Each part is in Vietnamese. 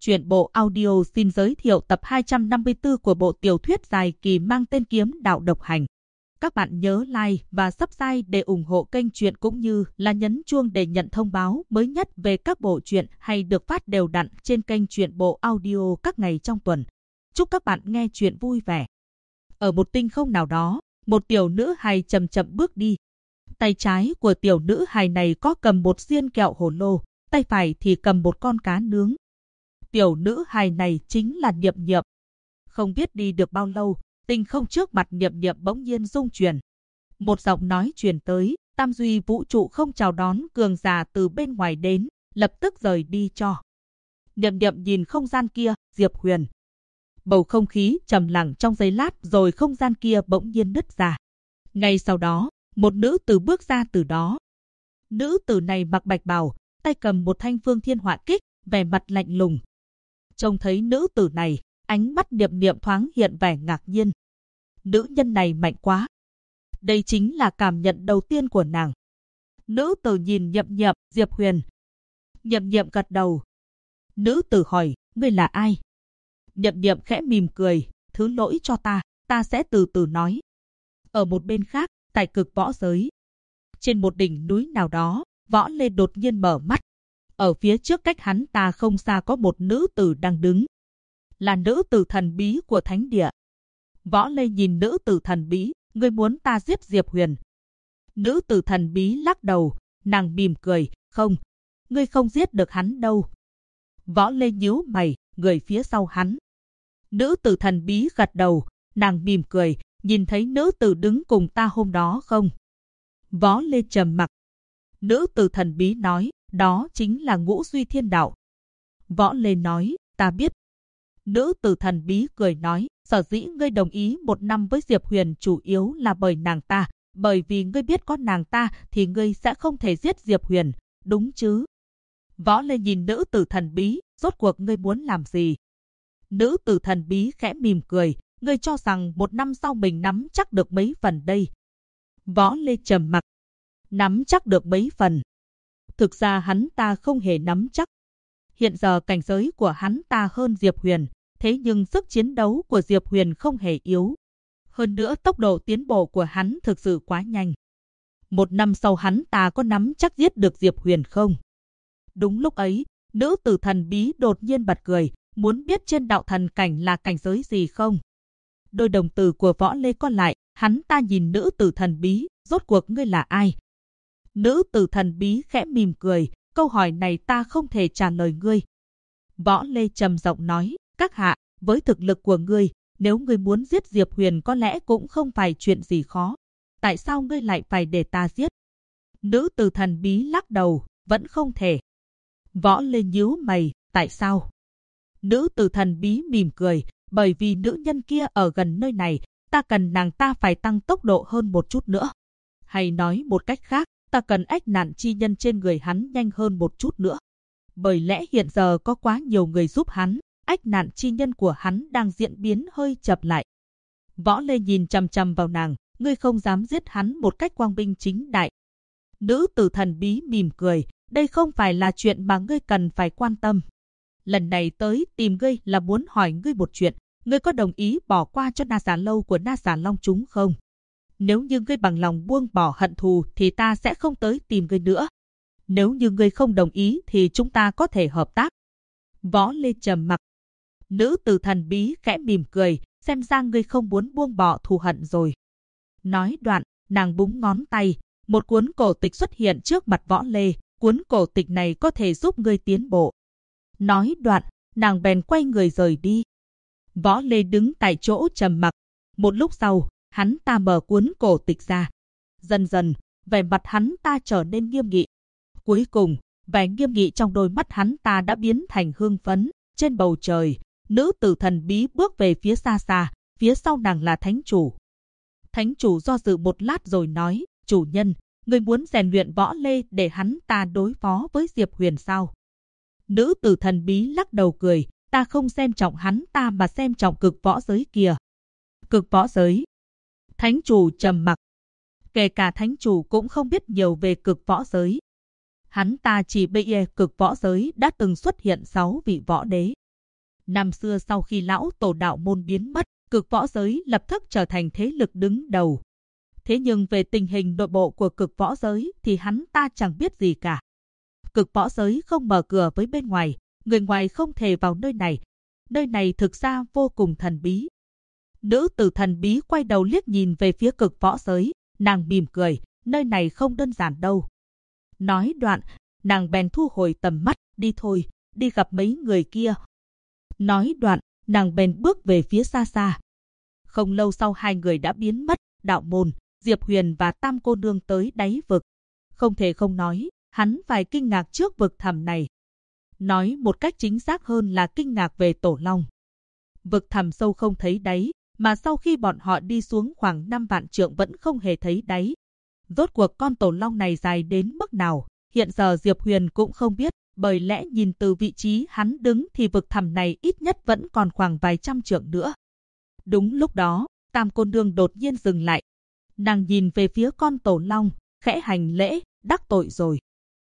Truyện bộ audio xin giới thiệu tập 254 của bộ tiểu thuyết dài kỳ mang tên Kiếm Đạo Độc Hành. Các bạn nhớ like và subscribe để ủng hộ kênh truyện cũng như là nhấn chuông để nhận thông báo mới nhất về các bộ truyện hay được phát đều đặn trên kênh truyện bộ audio các ngày trong tuần. Chúc các bạn nghe truyện vui vẻ. Ở một tinh không nào đó, một tiểu nữ hài chậm chậm bước đi. Tay trái của tiểu nữ hài này có cầm một xiên kẹo hồ lô, tay phải thì cầm một con cá nướng. Tiểu nữ hài này chính là Niệm Niệm. Không biết đi được bao lâu, tinh không trước mặt Niệm Niệm bỗng nhiên rung chuyển. Một giọng nói truyền tới, tam duy vũ trụ không chào đón cường giả từ bên ngoài đến, lập tức rời đi cho. Niệm Niệm nhìn không gian kia, Diệp Huyền. Bầu không khí trầm lặng trong giây lát rồi không gian kia bỗng nhiên nứt ra. Ngay sau đó, một nữ tử bước ra từ đó. Nữ tử này mặc bạch bào, tay cầm một thanh Phương Thiên Họa Kích, vẻ mặt lạnh lùng. Trông thấy nữ tử này, ánh mắt Niệm Niệm thoáng hiện vẻ ngạc nhiên. Nữ nhân này mạnh quá. Đây chính là cảm nhận đầu tiên của nàng. Nữ tử nhìn Niệm Niệm, Diệp Huyền. Niệm Niệm gật đầu. Nữ tử hỏi, ngươi là ai? Niệm Niệm khẽ mỉm cười, thứ lỗi cho ta sẽ từ từ nói. Ở một bên khác, tại cực võ giới. Trên một đỉnh núi nào đó, Võ Lê đột nhiên mở mắt. Ở phía trước cách hắn ta không xa có một nữ tử đang đứng. Là nữ tử thần bí của thánh địa. Võ Lê nhìn nữ tử thần bí, ngươi muốn ta giết Diệp Huyền. Nữ tử thần bí lắc đầu, nàng mỉm cười, không, ngươi không giết được hắn đâu. Võ Lê nhíu mày, người phía sau hắn. Nữ tử thần bí gật đầu, nàng mỉm cười, nhìn thấy nữ tử đứng cùng ta hôm đó không? Võ Lê trầm mặc. Nữ tử thần bí nói, đó chính là Ngũ Duy Thiên Đạo. Võ Lê nói, ta biết. Nữ tử thần bí cười nói, sở dĩ ngươi đồng ý 1 năm với Diệp Huyền chủ yếu là bởi nàng ta, bởi vì ngươi biết có nàng ta thì ngươi sẽ không thể giết Diệp Huyền, đúng chứ? Võ Lê nhìn nữ tử thần bí, rốt cuộc ngươi muốn làm gì? Nữ tử thần bí khẽ mỉm cười, ngươi cho rằng 1 năm sau mình nắm chắc được mấy phần đây? Võ Lê trầm mặc. Nắm chắc được mấy phần? Thực ra hắn ta không hề nắm chắc. Hiện giờ cảnh giới của hắn ta hơn Diệp Huyền, thế nhưng sức chiến đấu của Diệp Huyền không hề yếu. Hơn nữa tốc độ tiến bộ của hắn thực sự quá nhanh. 1 năm sau hắn ta có nắm chắc giết được Diệp Huyền không? Đúng lúc ấy, nữ tử thần bí đột nhiên bật cười, muốn biết trên đạo thần cảnh là cảnh giới gì không? Đôi đồng tử của Võ Lê co lại, hắn ta nhìn nữ tử thần bí, rốt cuộc ngươi là ai? Nữ tử thần bí khẽ mỉm cười, câu hỏi này ta không thể trả lời ngươi. Võ Lê trầm giọng nói, các hạ, với thực lực của ngươi, nếu ngươi muốn giết Diệp Huyền có lẽ cũng không phải chuyện gì khó. Tại sao ngươi lại phải để ta giết? Nữ tử thần bí lắc đầu, vẫn không thể. Võ Lê nhíu mày, tại sao? Nữ tử thần bí mỉm cười, bởi vì nữ nhân kia ở gần nơi này, ta cần nàng ta phải tăng tốc độ hơn một chút nữa. Hay nói một cách khác, ta cần ách nạn chi nhân trên người hắn nhanh hơn một chút nữa. Bởi lẽ hiện giờ có quá nhiều người giúp hắn, ách nạn chi nhân của hắn đang diễn biến hơi chậm lại. Võ Lê nhìn chằm chằm vào nàng, ngươi không dám giết hắn một cách quang minh chính đại. Nữ tử thần bí mỉm cười, đây không phải là chuyện mà ngươi cần phải quan tâm. Lần này tới tìm ngươi là muốn hỏi ngươi một chuyện, ngươi có đồng ý bỏ qua cho Na Xà Lâu của Na Xà Long chúng không? Nếu như ngươi bằng lòng buông bỏ hận thù thì ta sẽ không tới tìm ngươi nữa. Nếu như ngươi không đồng ý thì chúng ta có thể hợp tác. Võ Lê trầm mặc. Nữ tử thần bí khẽ mỉm cười, xem ra ngươi không muốn buông bỏ thù hận rồi. Nói đoạn, nàng búng ngón tay, một cuốn cổ tịch xuất hiện trước mặt Võ Lê, cuốn cổ tịch này có thể giúp ngươi tiến bộ. Nói đoạn, nàng bèn quay người rời đi. Võ Lê đứng tại chỗ trầm mặc. Một lúc sau, hắn ta mở cuốn cổ tịch ra. Dần dần, vẻ mặt hắn ta trở nên nghiêm nghị. Cuối cùng, vẻ nghiêm nghị trong đôi mắt hắn ta đã biến thành hưng phấn. Trên bầu trời, nữ tử thần bí bước về phía xa xa, phía sau nàng là thánh chủ. Thánh chủ do dự một lát rồi nói, chủ nhân, người muốn rèn luyện Võ Lê để hắn ta đối phó với Diệp Huyền sao? Nữ tử thần bí lắc đầu cười, ta không xem trọng hắn ta mà xem trọng cực võ giới kìa. Cực võ giới? Thánh chủ trầm mặc. Kể cả thánh chủ cũng không biết nhiều về cực võ giới. Hắn ta chỉ biết cực võ giới đã từng xuất hiện 6 vị võ đế. Năm xưa sau khi lão tổ đạo môn biến mất, cực võ giới lập tức trở thành thế lực đứng đầu. Thế nhưng về tình hình nội bộ của cực võ giới thì hắn ta chẳng biết gì cả. Cực võ giới không mở cửa với bên ngoài, người ngoài không thể vào nơi này. Nơi này thực ra vô cùng thần bí. Nữ tử thần bí quay đầu liếc nhìn về phía cực võ giới, nàng mỉm cười, nơi này không đơn giản đâu. Nói đoạn, nàng bèn thu hồi tầm mắt, đi thôi, đi gặp mấy người kia. Nói đoạn, nàng bèn bước về phía xa xa. Không lâu sau hai người đã biến mất, đạo môn, Diệp Huyền và Tam cô nương tới đáy vực. Không thể không nói, hắn phải kinh ngạc trước vực thẳm này. Nói một cách chính xác hơn là kinh ngạc về tổ long. Vực thẳm sâu không thấy đáy, mà sau khi bọn họ đi xuống khoảng 5 vạn trượng vẫn không hề thấy đáy. Rốt cuộc con tổ long này dài đến mức nào, hiện giờ Diệp Huyền cũng không biết, bởi lẽ nhìn từ vị trí hắn đứng thì vực thẳm này ít nhất vẫn còn khoảng vài trăm trượng nữa. Đúng lúc đó, Tam cô nương đột nhiên dừng lại. Nàng nhìn về phía con tổ long, khẽ hành lễ, đắc tội rồi.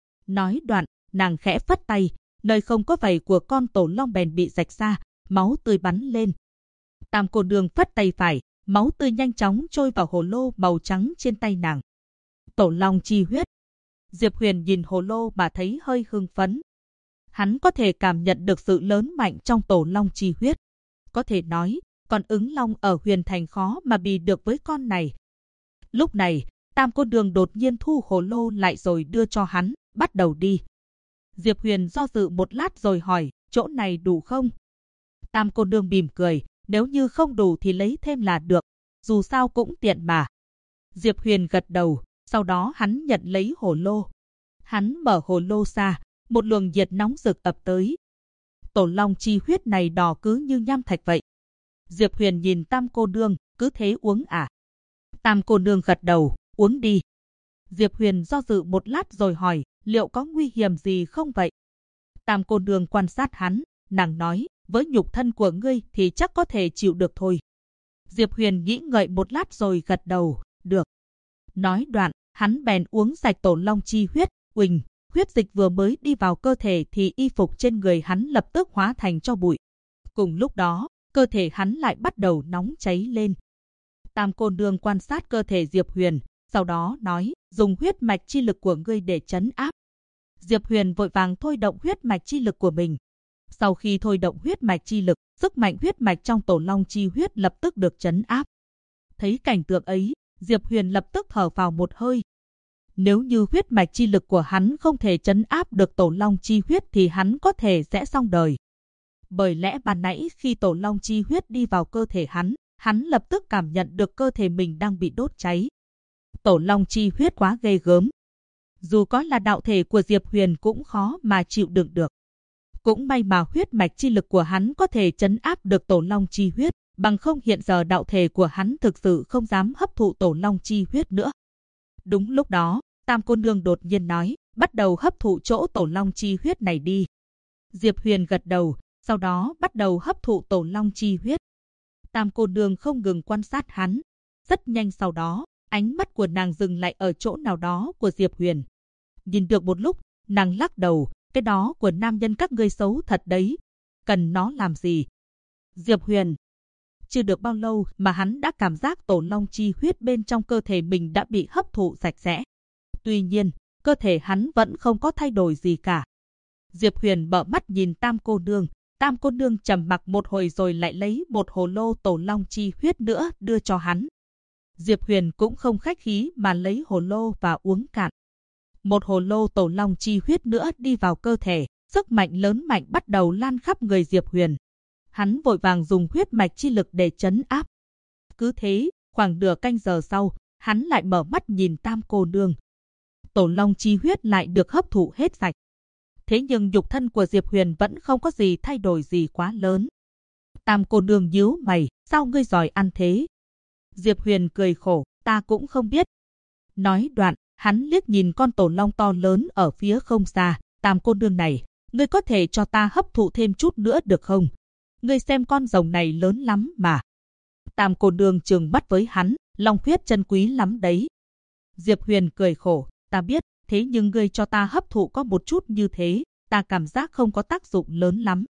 Nói đoạn, nàng khẽ phất tay, nơi không có vảy của con tổ long bèn bị rạch ra, máu tươi bắn lên. Tam cô nương phất tay phải, máu tươi nhanh chóng trôi vào hồ lô màu trắng trên tay nàng. Tổ long chi huyết. Diệp Huyền nhìn hồ lô mà thấy hơi hưng phấn. Hắn có thể cảm nhận được sự lớn mạnh trong tổ long chi huyết. Có thể nói, con ứng long ở Huyền Thành khó mà bì được với con này. Lúc này, Tam cô nương đột nhiên thu hồ lô lại rồi đưa cho hắn, bắt đầu đi. Diệp Huyền do dự một lát rồi hỏi, chỗ này đủ không? Tam cô nương mỉm cười, nếu như không đủ thì lấy thêm là được, dù sao cũng tiện mà. Diệp Huyền gật đầu, sau đó hắn nhận lấy hồ lô. Hắn mở hồ lô ra, một luồng nhiệt nóng rực ập tới. Tổ long chi huyết này đỏ cứ như nham thạch vậy. Diệp Huyền nhìn Tam cô nương, cứ thế uống à? Tam cô nương gật đầu, uống đi. Diệp Huyền do dự một lát rồi hỏi, liệu có nguy hiểm gì không vậy? Tam cô nương quan sát hắn, nàng nói, với nhục thân của ngươi thì chắc có thể chịu được thôi. Diệp Huyền nghĩ ngợi một lát rồi gật đầu, được. Nói đoạn, hắn bèn uống sạch tổ long chi huyết, uỳnh, huyết dịch vừa mới đi vào cơ thể thì y phục trên người hắn lập tức hóa thành tro bụi. Cùng lúc đó, cơ thể hắn lại bắt đầu nóng cháy lên. Tam cô nương quan sát cơ thể Diệp Huyền, sau đó nói, dùng huyết mạch chi lực của ngươi để trấn áp. Diệp Huyền vội vàng thôi động huyết mạch chi lực của mình. Sau khi thôi động huyết mạch chi lực, sức mạnh huyết mạch trong tổ long chi huyết lập tức được trấn áp. Thấy cảnh tượng ấy, Diệp Huyền lập tức thở vào một hơi. Nếu như huyết mạch chi lực của hắn không thể trấn áp được tổ long chi huyết thì hắn có thể sẽ xong đời. Bởi lẽ ban nãy khi tổ long chi huyết đi vào cơ thể hắn lập tức cảm nhận được cơ thể mình đang bị đốt cháy. Tổ long chi huyết quá ghê gớm. Dù có là đạo thể của Diệp Huyền cũng khó mà chịu đựng được. Cũng may mà huyết mạch chi lực của hắn có thể trấn áp được tổ long chi huyết, bằng không hiện giờ đạo thể của hắn thực sự không dám hấp thụ tổ long chi huyết nữa. Đúng lúc đó, Tam cô nương đột nhiên nói, bắt đầu hấp thụ chỗ tổ long chi huyết này đi. Diệp Huyền gật đầu, sau đó bắt đầu hấp thụ tổ long chi huyết. Tam cô nương không ngừng quan sát hắn. Rất nhanh sau đó, ánh mắt của nàng dừng lại ở chỗ nào đó của Diệp Huyền. Nhìn được một lúc, nàng lắc đầu, cái đó của nam nhân các ngươi xấu thật đấy. Cần nó làm gì? Diệp Huyền. Chưa được bao lâu mà hắn đã cảm giác tổ long chi huyết bên trong cơ thể mình đã bị hấp thụ sạch sẽ. Tuy nhiên, cơ thể hắn vẫn không có thay đổi gì cả. Diệp Huyền mở mắt nhìn Tam cô nương. Tam cô nương trầm mặc một hồi rồi lại lấy một hồ lô tổ long chi huyết nữa đưa cho hắn. Diệp Huyền cũng không khách khí mà lấy hồ lô và uống cạn. Một hồ lô tổ long chi huyết nữa đi vào cơ thể, sức mạnh lớn mạnh bắt đầu lan khắp người Diệp Huyền. Hắn vội vàng dùng huyết mạch chi lực để trấn áp. Cứ thế, khoảng nửa canh giờ sau, hắn lại mở mắt nhìn Tam cô nương. Tổ long chi huyết lại được hấp thụ hết sạch. Thế nhưng nhục thân của Diệp Huyền vẫn không có gì thay đổi gì quá lớn. Tam cô nương nhíu mày, sao ngươi giỏi ăn thế? Diệp Huyền cười khổ, ta cũng không biết. Nói đoạn, hắn liếc nhìn con tổ long to lớn ở phía không xa. Tam cô nương này, ngươi có thể cho ta hấp thụ thêm chút nữa được không? Ngươi xem con rồng này lớn lắm mà. Tam cô nương trừng mắt với hắn, long huyết chân quý lắm đấy. Diệp Huyền cười khổ, ta biết, thế nhưng ngươi cho ta hấp thụ có một chút như thế, ta cảm giác không có tác dụng lớn lắm.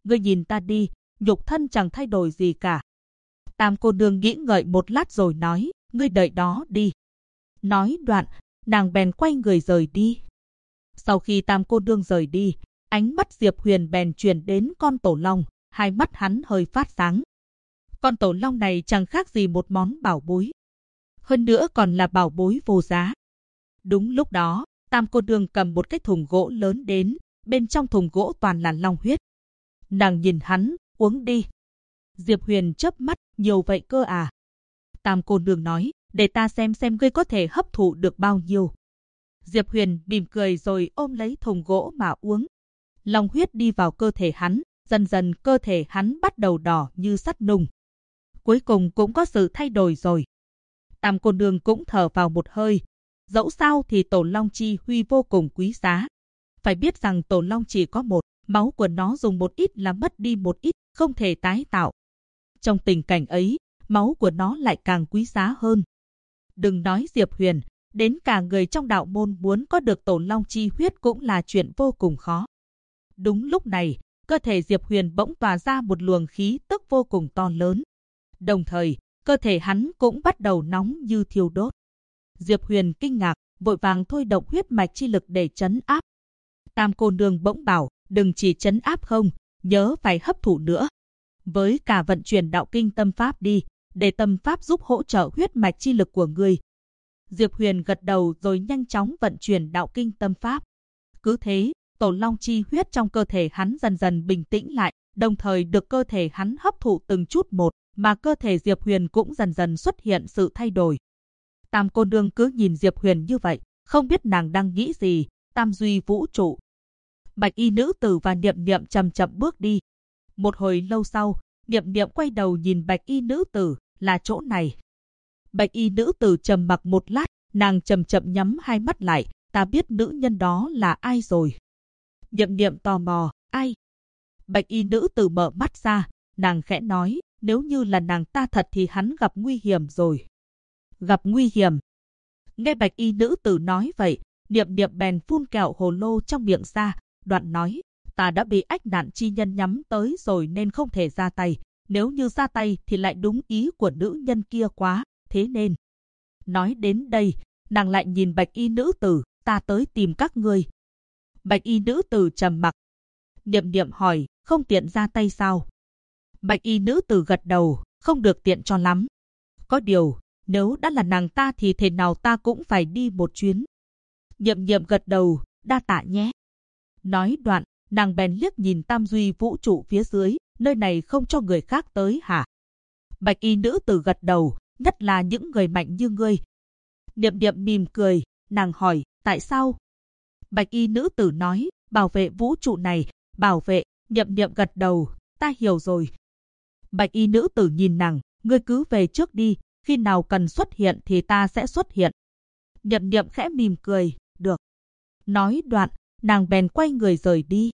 Ngươi nhìn ta đi, nhục thân chẳng thay đổi gì cả. Tam cô nương nghĩ ngợi một lát rồi nói, ngươi đợi đó đi. Nói đoạn, nàng bèn quay người rời đi. Sau khi tam cô nương rời đi, ánh mắt Diệp Huyền bèn chuyển đến con tổ long, hai mắt hắn hơi phát sáng. Con tổ long này chẳng khác gì một món bảo bối. Hơn nữa còn là bảo bối vô giá. Đúng lúc đó, tam cô nương cầm một cái thùng gỗ lớn đến, bên trong thùng gỗ toàn là long huyết. Nàng nhìn hắn, uống đi. Diệp Huyền chớp mắt, nhiều vậy cơ à? Tam cô nương nói, để ta xem ngươi có thể hấp thụ được bao nhiêu. Diệp Huyền mỉm cười rồi ôm lấy thùng gỗ mà uống. Long huyết đi vào cơ thể hắn, dần dần cơ thể hắn bắt đầu đỏ như sắt nung. Cuối cùng cũng có sự thay đổi rồi. Tam cô nương cũng thở vào một hơi. Dẫu sao thì tổ long chi huy vô cùng quý giá. Phải biết rằng tổ long chỉ có một, máu của nó dùng một ít là mất đi một ít, không thể tái tạo. Trong tình cảnh ấy, máu của nó lại càng quý giá hơn. Đừng nói Diệp Huyền, đến cả người trong đạo môn muốn có được tổ long chi huyết cũng là chuyện vô cùng khó. Đúng lúc này, cơ thể Diệp Huyền bỗng tỏa ra một luồng khí tức vô cùng to lớn. Đồng thời, cơ thể hắn cũng bắt đầu nóng như thiêu đốt. Diệp Huyền kinh ngạc, vội vàng thôi động huyết mạch chi lực để trấn áp. Tam cô nương bỗng bảo, đừng chỉ trấn áp không, nhớ phải hấp thụ nữa. Với cả vận chuyển đạo kinh tâm pháp đi, để tâm pháp giúp hỗ trợ huyết mạch chi lực của ngươi. Diệp Huyền gật đầu rồi nhanh chóng vận chuyển đạo kinh tâm pháp. Cứ thế, tổ long chi huyết trong cơ thể hắn dần dần bình tĩnh lại, đồng thời được cơ thể hắn hấp thụ từng chút một, mà cơ thể Diệp Huyền cũng dần dần xuất hiện sự thay đổi. Tam cô nương cứ nhìn Diệp Huyền như vậy, không biết nàng đang nghĩ gì. Tam duy vũ trụ. Bạch y nữ tử và Niệm Niệm chậm chậm bước đi. Một hồi lâu sau, Niệm Niệm quay đầu nhìn bạch y nữ tử, là chỗ này. Bạch y nữ tử trầm mặc một lát, nàng chậm chậm nhắm hai mắt lại, ta biết nữ nhân đó là ai rồi. Niệm Niệm tò mò, ai? Bạch y nữ tử mở mắt ra, nàng khẽ nói, nếu như là nàng ta thật thì hắn gặp nguy hiểm rồi. Gặp nguy hiểm? Nghe bạch y nữ tử nói vậy, Niệm Niệm bèn phun kẹo hồ lô trong miệng ra, đoạn nói, ta đã bị ách nạn chi nhân nhắm tới rồi nên không thể ra tay. Nếu như ra tay thì lại đúng ý của nữ nhân kia quá, thế nên. Nói đến đây, nàng lại nhìn bạch y nữ tử, ta tới tìm các ngươi. Bạch y nữ tử trầm mặc. Niệm Niệm hỏi, không tiện ra tay sao? Bạch y nữ tử gật đầu, không được tiện cho lắm. Có điều, nếu đã là nàng ta thì thế nào ta cũng phải đi một chuyến. Niệm Niệm gật đầu, đa tạ nhé. Nói đoạn, nàng bèn liếc nhìn tam duy vũ trụ phía dưới, nơi này không cho người khác tới hả? Bạch y nữ tử gật đầu, nhất là những người mạnh như ngươi. Niệm Niệm mỉm cười, nàng hỏi, tại sao? Bạch y nữ tử nói, bảo vệ vũ trụ này, bảo vệ. Niệm Niệm gật đầu, ta hiểu rồi. Bạch y nữ tử nhìn nàng, ngươi cứ về trước đi, khi nào cần xuất hiện thì ta sẽ xuất hiện. Niệm Niệm khẽ mỉm cười, được. Nói đoạn, nàng bèn quay người rời đi.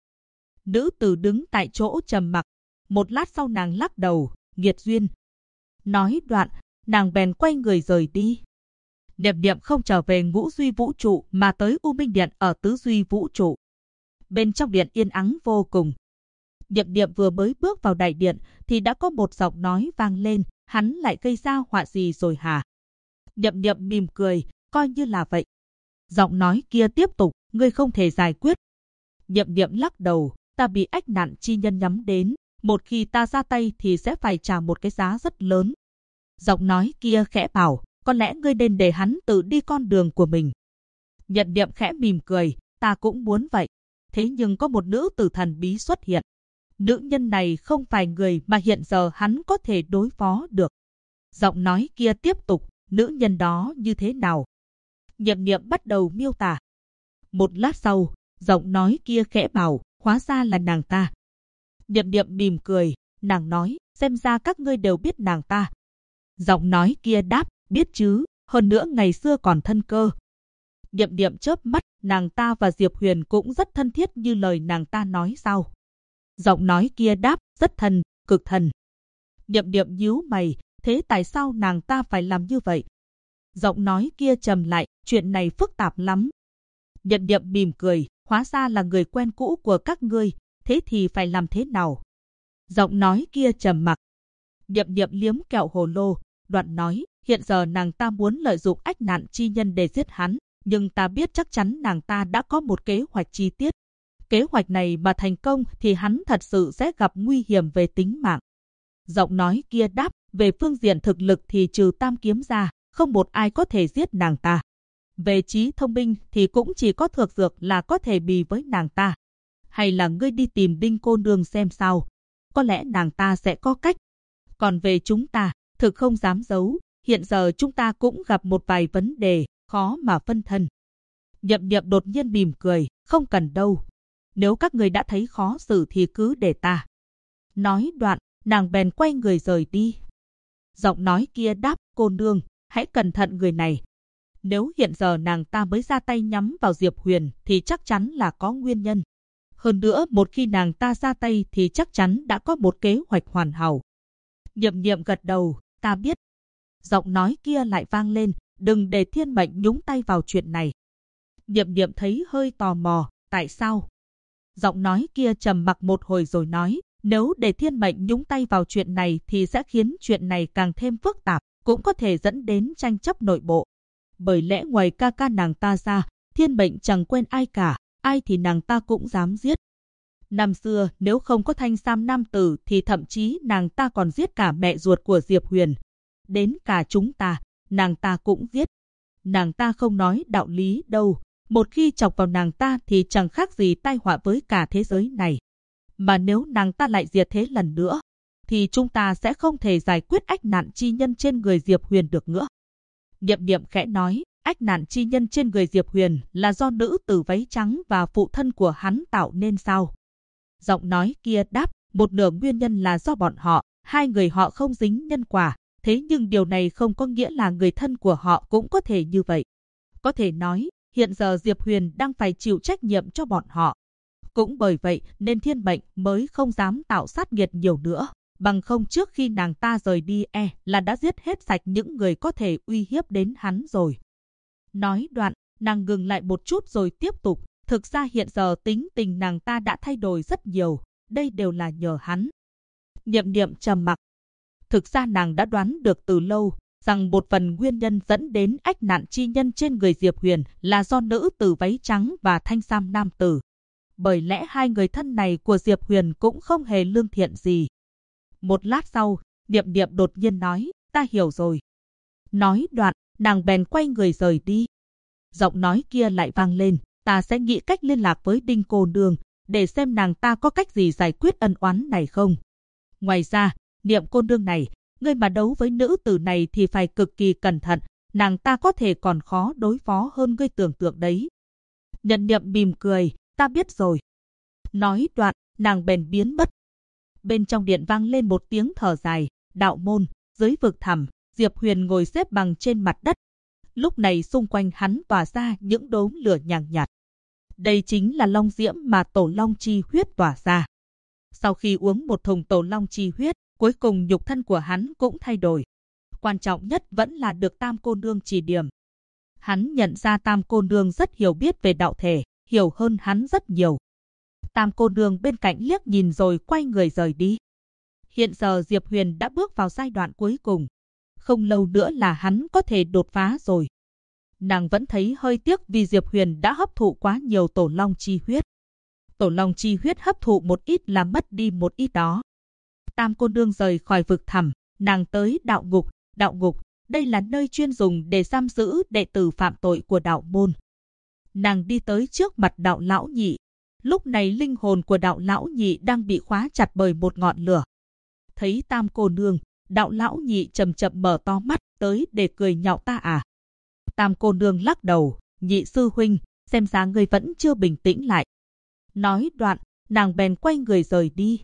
Nữ tử đứng tại chỗ trầm mặc. Một lát sau nàng lắc đầu, nghiệt duyên. Nói đoạn, nàng bèn quay người rời đi. Niệm Niệm không trở về ngũ duy vũ trụ mà tới U Minh Điện ở tứ duy vũ trụ. Bên trong điện yên ắng vô cùng. Niệm Niệm vừa mới bước vào đại điện thì đã có một giọng nói vang lên, hắn lại gây ra họa gì rồi hả? Niệm Niệm mỉm cười, coi như là vậy. Giọng nói kia tiếp tục, ngươi không thể giải quyết. Niệm Niệm lắc đầu, ta bị ách nạn chi nhân nhắm đến, một khi ta ra tay thì sẽ phải trả một cái giá rất lớn. Giọng nói kia khẽ bảo, có lẽ ngươi nên để hắn tự đi con đường của mình. Niệm Niệm khẽ mỉm cười, ta cũng muốn vậy. Thế nhưng có một nữ tử thần bí xuất hiện. Nữ nhân này không phải người mà hiện giờ hắn có thể đối phó được. Giọng nói kia tiếp tục, nữ nhân đó như thế nào? Niệm Niệm bắt đầu miêu tả. Một lát sau, giọng nói kia khẽ bảo, hóa ra là nàng ta. Niệm Niệm mỉm cười, nàng nói, xem ra các ngươi đều biết nàng ta. Giọng nói kia đáp, biết chứ, hơn nữa ngày xưa còn thân cơ. Niệm Niệm chớp mắt, nàng ta và Diệp Huyền cũng rất thân thiết như lời nàng ta nói sao? Giọng nói kia đáp, rất thân, cực thân. Niệm Niệm nhíu mày, thế tại sao nàng ta phải làm như vậy? Giọng nói kia trầm lại, chuyện này phức tạp lắm. Niệm Niệm mỉm cười, hóa ra là người quen cũ của các ngươi, thế thì phải làm thế nào? Giọng nói kia trầm mặc. Niệm Niệm liếm kẹo hồ lô, đoạn nói, hiện giờ nàng ta muốn lợi dụng ách nạn chi nhân để giết hắn, nhưng ta biết chắc chắn nàng ta đã có một kế hoạch chi tiết. Kế hoạch này mà thành công thì hắn thật sự sẽ gặp nguy hiểm về tính mạng. Giọng nói kia đáp, về phương diện thực lực thì trừ Tam Kiếm ra, không một ai có thể giết nàng ta. Về trí thông minh thì cũng chỉ có Thược Dược là có thể bì với nàng ta. Hay là ngươi đi tìm Đinh cô nương xem sao, có lẽ nàng ta sẽ có cách. Còn về chúng ta, thực không dám giấu, hiện giờ chúng ta cũng gặp một vài vấn đề, khó mà phân thân. Niệm Niệm đột nhiên mỉm cười, không cần đâu. Nếu các người đã thấy khó xử thì cứ để ta. Nói đoạn, nàng bèn quay người rời đi. Giọng nói kia đáp, cô nương, hãy cẩn thận người này. Nếu hiện giờ nàng ta mới ra tay nhắm vào Diệp Huyền thì chắc chắn là có nguyên nhân. Hơn nữa, một khi nàng ta ra tay thì chắc chắn đã có một kế hoạch hoàn hảo. Niệm Niệm gật đầu, ta biết. Giọng nói kia lại vang lên, đừng để Thiên Mệnh nhúng tay vào chuyện này. Niệm Niệm thấy hơi tò mò, tại sao? Giọng nói kia trầm mặc một hồi rồi nói, nếu để Thiên Mệnh nhúng tay vào chuyện này thì sẽ khiến chuyện này càng thêm phức tạp, cũng có thể dẫn đến tranh chấp nội bộ. Bởi lẽ ngoài ca ca nàng ta ra, Thiên Mệnh chẳng quên ai cả, ai thì nàng ta cũng dám giết. Năm xưa nếu không có Thanh Sam nam tử thì thậm chí nàng ta còn giết cả mẹ ruột của Diệp Huyền. Đến cả chúng ta, nàng ta cũng giết. Nàng ta không nói đạo lý đâu, một khi chọc vào nàng ta thì chẳng khác gì tai họa với cả thế giới này. Mà nếu nàng ta lại diệt thế lần nữa, thì chúng ta sẽ không thể giải quyết ách nạn chi nhân trên người Diệp Huyền được nữa. Niệm Niệm khẽ nói, ách nạn chi nhân trên người Diệp Huyền là do nữ tử váy trắng và phụ thân của hắn tạo nên sao? Giọng nói kia đáp, một nửa nguyên nhân là do bọn họ, hai người họ không dính nhân quả, thế nhưng điều này không có nghĩa là người thân của họ cũng có thể như vậy. Có thể nói, hiện giờ Diệp Huyền đang phải chịu trách nhiệm cho bọn họ. Cũng bởi vậy nên Thiên Mệnh mới không dám tạo sát nghiệt nhiều nữa, bằng không trước khi nàng ta rời đi là đã giết hết sạch những người có thể uy hiếp đến hắn rồi. Nói đoạn, nàng ngừng lại một chút rồi tiếp tục, thực ra hiện giờ tính tình nàng ta đã thay đổi rất nhiều, đây đều là nhờ hắn. Niệm Niệm trầm mặc. Thực ra nàng đã đoán được từ lâu rằng một phần nguyên nhân dẫn đến ách nạn chi nhân trên người Diệp Huyền là do nữ tử váy trắng và Thanh Sam nam tử. Bởi lẽ hai người thân này của Diệp Huyền cũng không hề lương thiện gì. Một lát sau, Niệm Niệm đột nhiên nói, ta hiểu rồi. Nói đoạn, nàng bèn quay người rời đi. Giọng nói kia lại vang lên, ta sẽ nghĩ cách liên lạc với Đinh cô nương, để xem nàng ta có cách gì giải quyết ân oán này không. Ngoài ra, Niệm cô nương này, ngươi mà đấu với nữ tử này thì phải cực kỳ cẩn thận, nàng ta có thể còn khó đối phó hơn ngươi tưởng tượng đấy. Niệm Niệm mỉm cười, ta biết rồi. Nói đoạn, nàng bèn biến mất. Bên trong điện vang lên một tiếng thở dài, đạo môn, dưới vực thẳm, Diệp Huyền ngồi xếp bằng trên mặt đất. Lúc này xung quanh hắn tỏa ra những đốm lửa nhàn nhạt. Đây chính là long diễm mà tổ long chi huyết tỏa ra. Sau khi uống một thùng tổ long chi huyết, cuối cùng nhục thân của hắn cũng thay đổi. Quan trọng nhất vẫn là được Tam cô nương chỉ điểm. Hắn nhận ra Tam cô nương rất hiểu biết về đạo thể, hiểu hơn hắn rất nhiều. Tam cô nương bên cạnh liếc nhìn rồi quay người rời đi. Hiện giờ Diệp Huyền đã bước vào giai đoạn cuối cùng. Không lâu nữa là hắn có thể đột phá rồi. Nàng vẫn thấy hơi tiếc vì Diệp Huyền đã hấp thụ quá nhiều tổ long chi huyết. Tổ long chi huyết hấp thụ một ít là mất đi một ít đó. Tam cô nương rời khỏi vực thẳm, nàng tới đạo ngục. Đạo ngục, đây là nơi chuyên dùng để giam giữ đệ tử phạm tội của đạo môn. Nàng đi tới trước mặt đạo lão nhị. Lúc này linh hồn của đạo lão nhị đang bị khóa chặt bởi một ngọn lửa. Thấy Tam cô nương, đạo lão nhị chậm chậm mở to mắt, tới để cười nhạo ta à? Tam cô nương lắc đầu, nhị sư huynh, xem ra ngươi vẫn chưa bình tĩnh lại. Nói đoạn, nàng bèn quay người rời đi.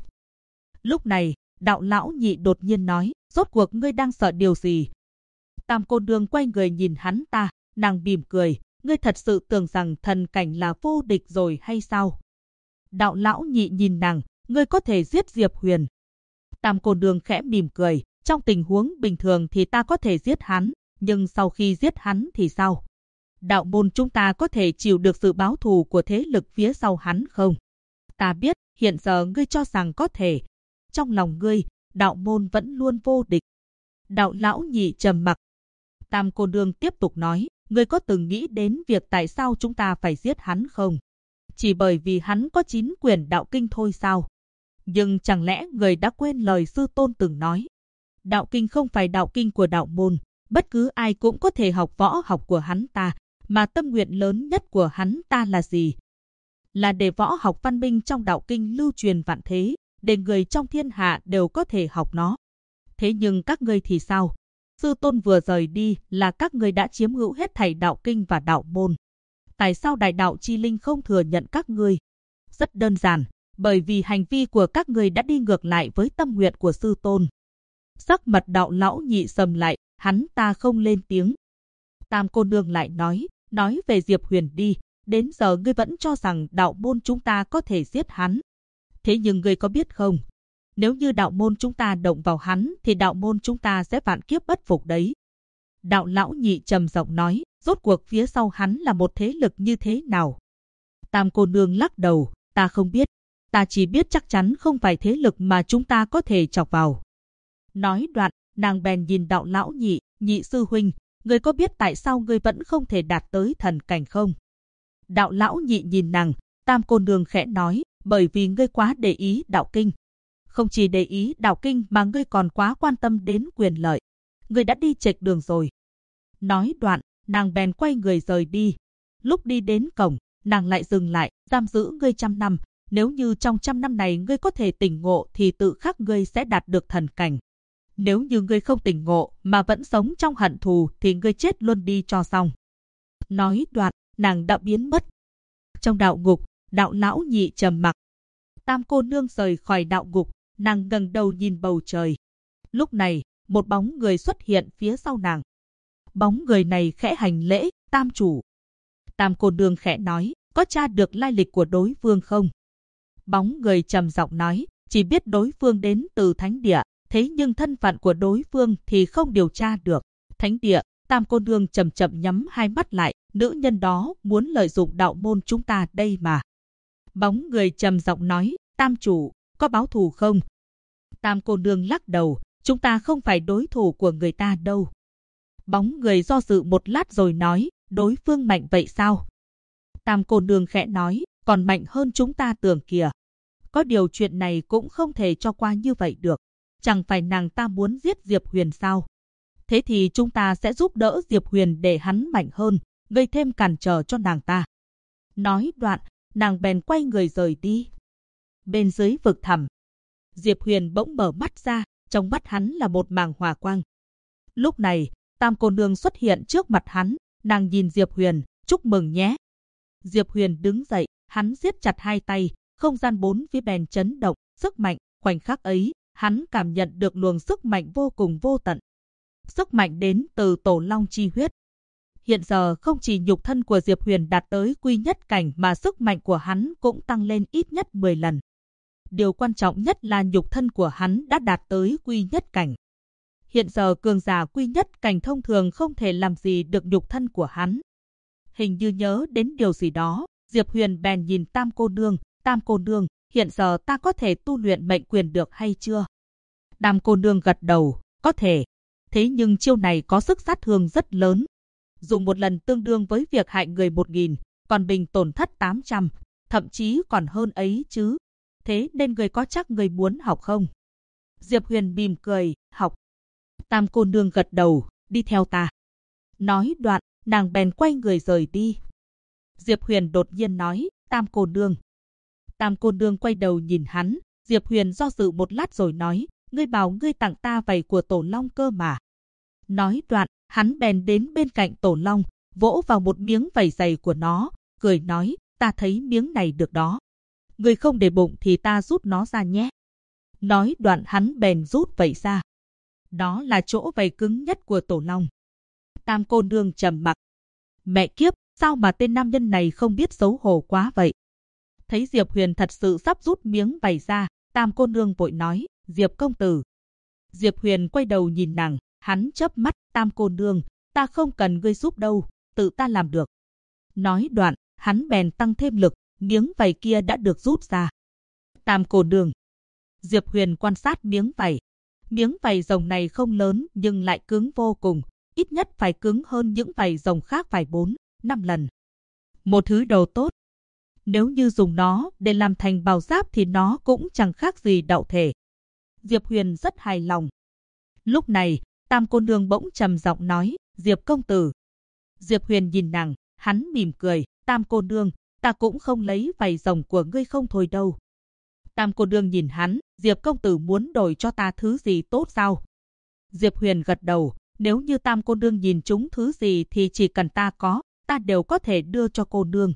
Lúc này, đạo lão nhị đột nhiên nói, rốt cuộc ngươi đang sợ điều gì? Tam cô nương quay người nhìn hắn ta, nàng mỉm cười, ngươi thật sự tưởng rằng thần cảnh là vô địch rồi hay sao? Đạo lão nhị nhìn nàng, ngươi có thể giết Diệp Huyền. Tam cô nương khẽ mỉm cười, trong tình huống bình thường thì ta có thể giết hắn, nhưng sau khi giết hắn thì sao? Đạo môn chúng ta có thể chịu được sự báo thù của thế lực phía sau hắn không? Ta biết, hiện giờ ngươi cho rằng có thể. trong lòng ngươi, đạo môn vẫn luôn vô địch. Đạo lão nhị trầm mặc. Tam cô nương tiếp tục nói, ngươi có từng nghĩ đến việc tại sao chúng ta phải giết hắn không? Chỉ bởi vì hắn có 9 quyển đạo kinh thôi sao? Nhưng chẳng lẽ người đã quên lời sư tôn từng nói? Đạo kinh không phải đạo kinh của đạo môn, bất cứ ai cũng có thể học võ học của hắn ta, mà tâm nguyện lớn nhất của hắn ta là gì? Là để võ học văn minh trong đạo kinh lưu truyền vạn thế, để người trong thiên hạ đều có thể học nó. Thế nhưng các ngươi thì sao? Sư tôn vừa rời đi là các ngươi đã chiếm hữu hết thảy đạo kinh và đạo môn. Tại sao đại đạo chi linh không thừa nhận các ngươi? Rất đơn giản, bởi vì hành vi của các ngươi đã đi ngược lại với tâm nguyện của sư tôn. Sắc mặt đạo lão nhị sầm lại, hắn ta không lên tiếng. Tam cô nương lại nói về Diệp Huyền đi, đến giờ ngươi vẫn cho rằng đạo môn chúng ta có thể giết hắn. Thế nhưng ngươi có biết không? Nếu như đạo môn chúng ta động vào hắn thì đạo môn chúng ta sẽ vạn kiếp bất phục đấy. Đạo lão nhị trầm giọng nói, rốt cuộc phía sau hắn là một thế lực như thế nào? Tam cô nương lắc đầu, ta không biết. Ta chỉ biết chắc chắn không phải thế lực mà chúng ta có thể chọc vào. Nói đoạn, nàng bèn nhìn đạo lão nhị, nhị sư huynh, ngươi có biết tại sao ngươi vẫn không thể đạt tới thần cảnh không? Đạo lão nhị nhìn nàng, tam cô nương khẽ nói, bởi vì ngươi quá để ý đạo kinh. Không chỉ để ý đạo kinh mà ngươi còn quá quan tâm đến quyền lợi. Ngươi đã đi chệch đường rồi. Nói đoạn, nàng bèn quay người rời đi. Lúc đi đến cổng, nàng lại dừng lại, giam giữ ngươi 100 năm. Nếu như trong 100 năm này ngươi có thể tỉnh ngộ thì tự khắc ngươi sẽ đạt được thần cảnh. Nếu như ngươi không tỉnh ngộ mà vẫn sống trong hận thù thì ngươi chết luôn đi cho xong. Nói đoạn, nàng đã biến mất. Trong đạo ngục, đạo lão nhị trầm mặc. Tam cô nương rời khỏi đạo ngục, nàng ngẩng đầu nhìn bầu trời. Lúc này, một bóng người xuất hiện phía sau nàng. Bóng người này khẽ hành lễ, tam chủ. Tam cô nương khẽ nói, có tra được lai lịch của đối phương không? Bóng người trầm giọng nói, chỉ biết đối phương đến từ thánh địa, thế nhưng thân phận của đối phương thì không điều tra được. Thánh địa, tam cô nương chậm chậm nhắm hai mắt lại, nữ nhân đó muốn lợi dụng đạo môn chúng ta đây mà. Bóng người trầm giọng nói, tam chủ, có báo thù không? Tam cô nương lắc đầu, chúng ta không phải đối thủ của người ta đâu. Bóng người do dự một lát rồi nói, đối phương mạnh vậy sao? Tam cô nương khẽ nói, còn mạnh hơn chúng ta tưởng kìa. Có điều chuyện này cũng không thể cho qua như vậy được. Chẳng phải nàng ta muốn giết Diệp Huyền sao? Thế thì chúng ta sẽ giúp đỡ Diệp Huyền để hắn mạnh hơn, gây thêm cản trở cho nàng ta. Nói đoạn, nàng bèn quay người rời đi. Bên dưới vực thẳm, Diệp Huyền bỗng mở mắt ra, trong mắt hắn là một màng hỏa quang. Lúc này, tam cô nương xuất hiện trước mặt hắn, nàng nhìn Diệp Huyền, chúc mừng nhé. Diệp Huyền đứng dậy, hắn siết chặt hai tay, không gian bốn phía bèn chấn động, sức mạnh, khoảnh khắc ấy, hắn cảm nhận được luồng sức mạnh vô cùng vô tận. Sức mạnh đến từ tổ long chi huyết. Hiện giờ không chỉ nhục thân của Diệp Huyền đạt tới quy nhất cảnh mà sức mạnh của hắn cũng tăng lên ít nhất 10 lần. Điều quan trọng nhất là nhục thân của hắn đã đạt tới quy nhất cảnh. Hiện giờ cường giả quy nhất cảnh thông thường không thể làm gì được nhục thân của hắn. Hình như nhớ đến điều gì đó, Diệp Huyền bèn nhìn tam cô nương, hiện giờ ta có thể tu luyện mệnh quyền được hay chưa? Tam cô nương gật đầu, có thể. Thế nhưng chiêu này có sức sát thương rất lớn. Dùng một lần tương đương với việc hại người 1000, còn mình tổn thất 800, thậm chí còn hơn ấy chứ. Thế nên người có chắc người muốn học không? Diệp Huyền mỉm cười, học. Tam cô nương gật đầu, đi theo ta. Nói đoạn, nàng bèn quay người rời đi. Diệp Huyền đột nhiên nói, tam cô nương. Tam cô nương quay đầu nhìn hắn, Diệp Huyền do dự một lát rồi nói, ngươi bảo ngươi tặng ta vảy của tổ long cơ mà. Nói đoạn, hắn bèn đến bên cạnh tổ long, vỗ vào một miếng vảy dày của nó, cười nói, ta thấy miếng này được đó. Ngươi không để bụng thì ta rút nó ra nhé. Nói đoạn hắn bèn rút vảy ra. Đó là chỗ vảy cứng nhất của tổ long. Tam cô nương trầm mặc. Mẹ kiếp, sao mà tên nam nhân này không biết xấu hổ quá vậy? Thấy Diệp Huyền thật sự sắp rút miếng vảy ra, tam cô nương vội nói, Diệp công tử. Diệp Huyền quay đầu nhìn nàng, hắn chớp mắt, tam cô nương, ta không cần ngươi giúp đâu, tự ta làm được. Nói đoạn, hắn bèn tăng thêm lực, miếng vảy kia đã được rút ra. Tam cô nương. Diệp Huyền quan sát miếng vảy. Miếng vảy rồng này không lớn nhưng lại cứng vô cùng, ít nhất phải cứng hơn những vảy rồng khác phải 4, 5 lần. Một thứ đồ tốt. Nếu như dùng nó để làm thành bào giáp thì nó cũng chẳng khác gì đậu thể. Diệp Huyền rất hài lòng. Lúc này, Tam cô nương bỗng trầm giọng nói, Diệp công tử. Diệp Huyền nhìn nàng, hắn mỉm cười, Tam cô nương, ta cũng không lấy vảy rồng của ngươi không thôi đâu. Tam cô nương nhìn hắn, Diệp công tử muốn đổi cho ta thứ gì tốt sao? Diệp Huyền gật đầu, nếu như Tam cô nương nhìn chúng thứ gì thì chỉ cần ta có, ta đều có thể đưa cho cô nương.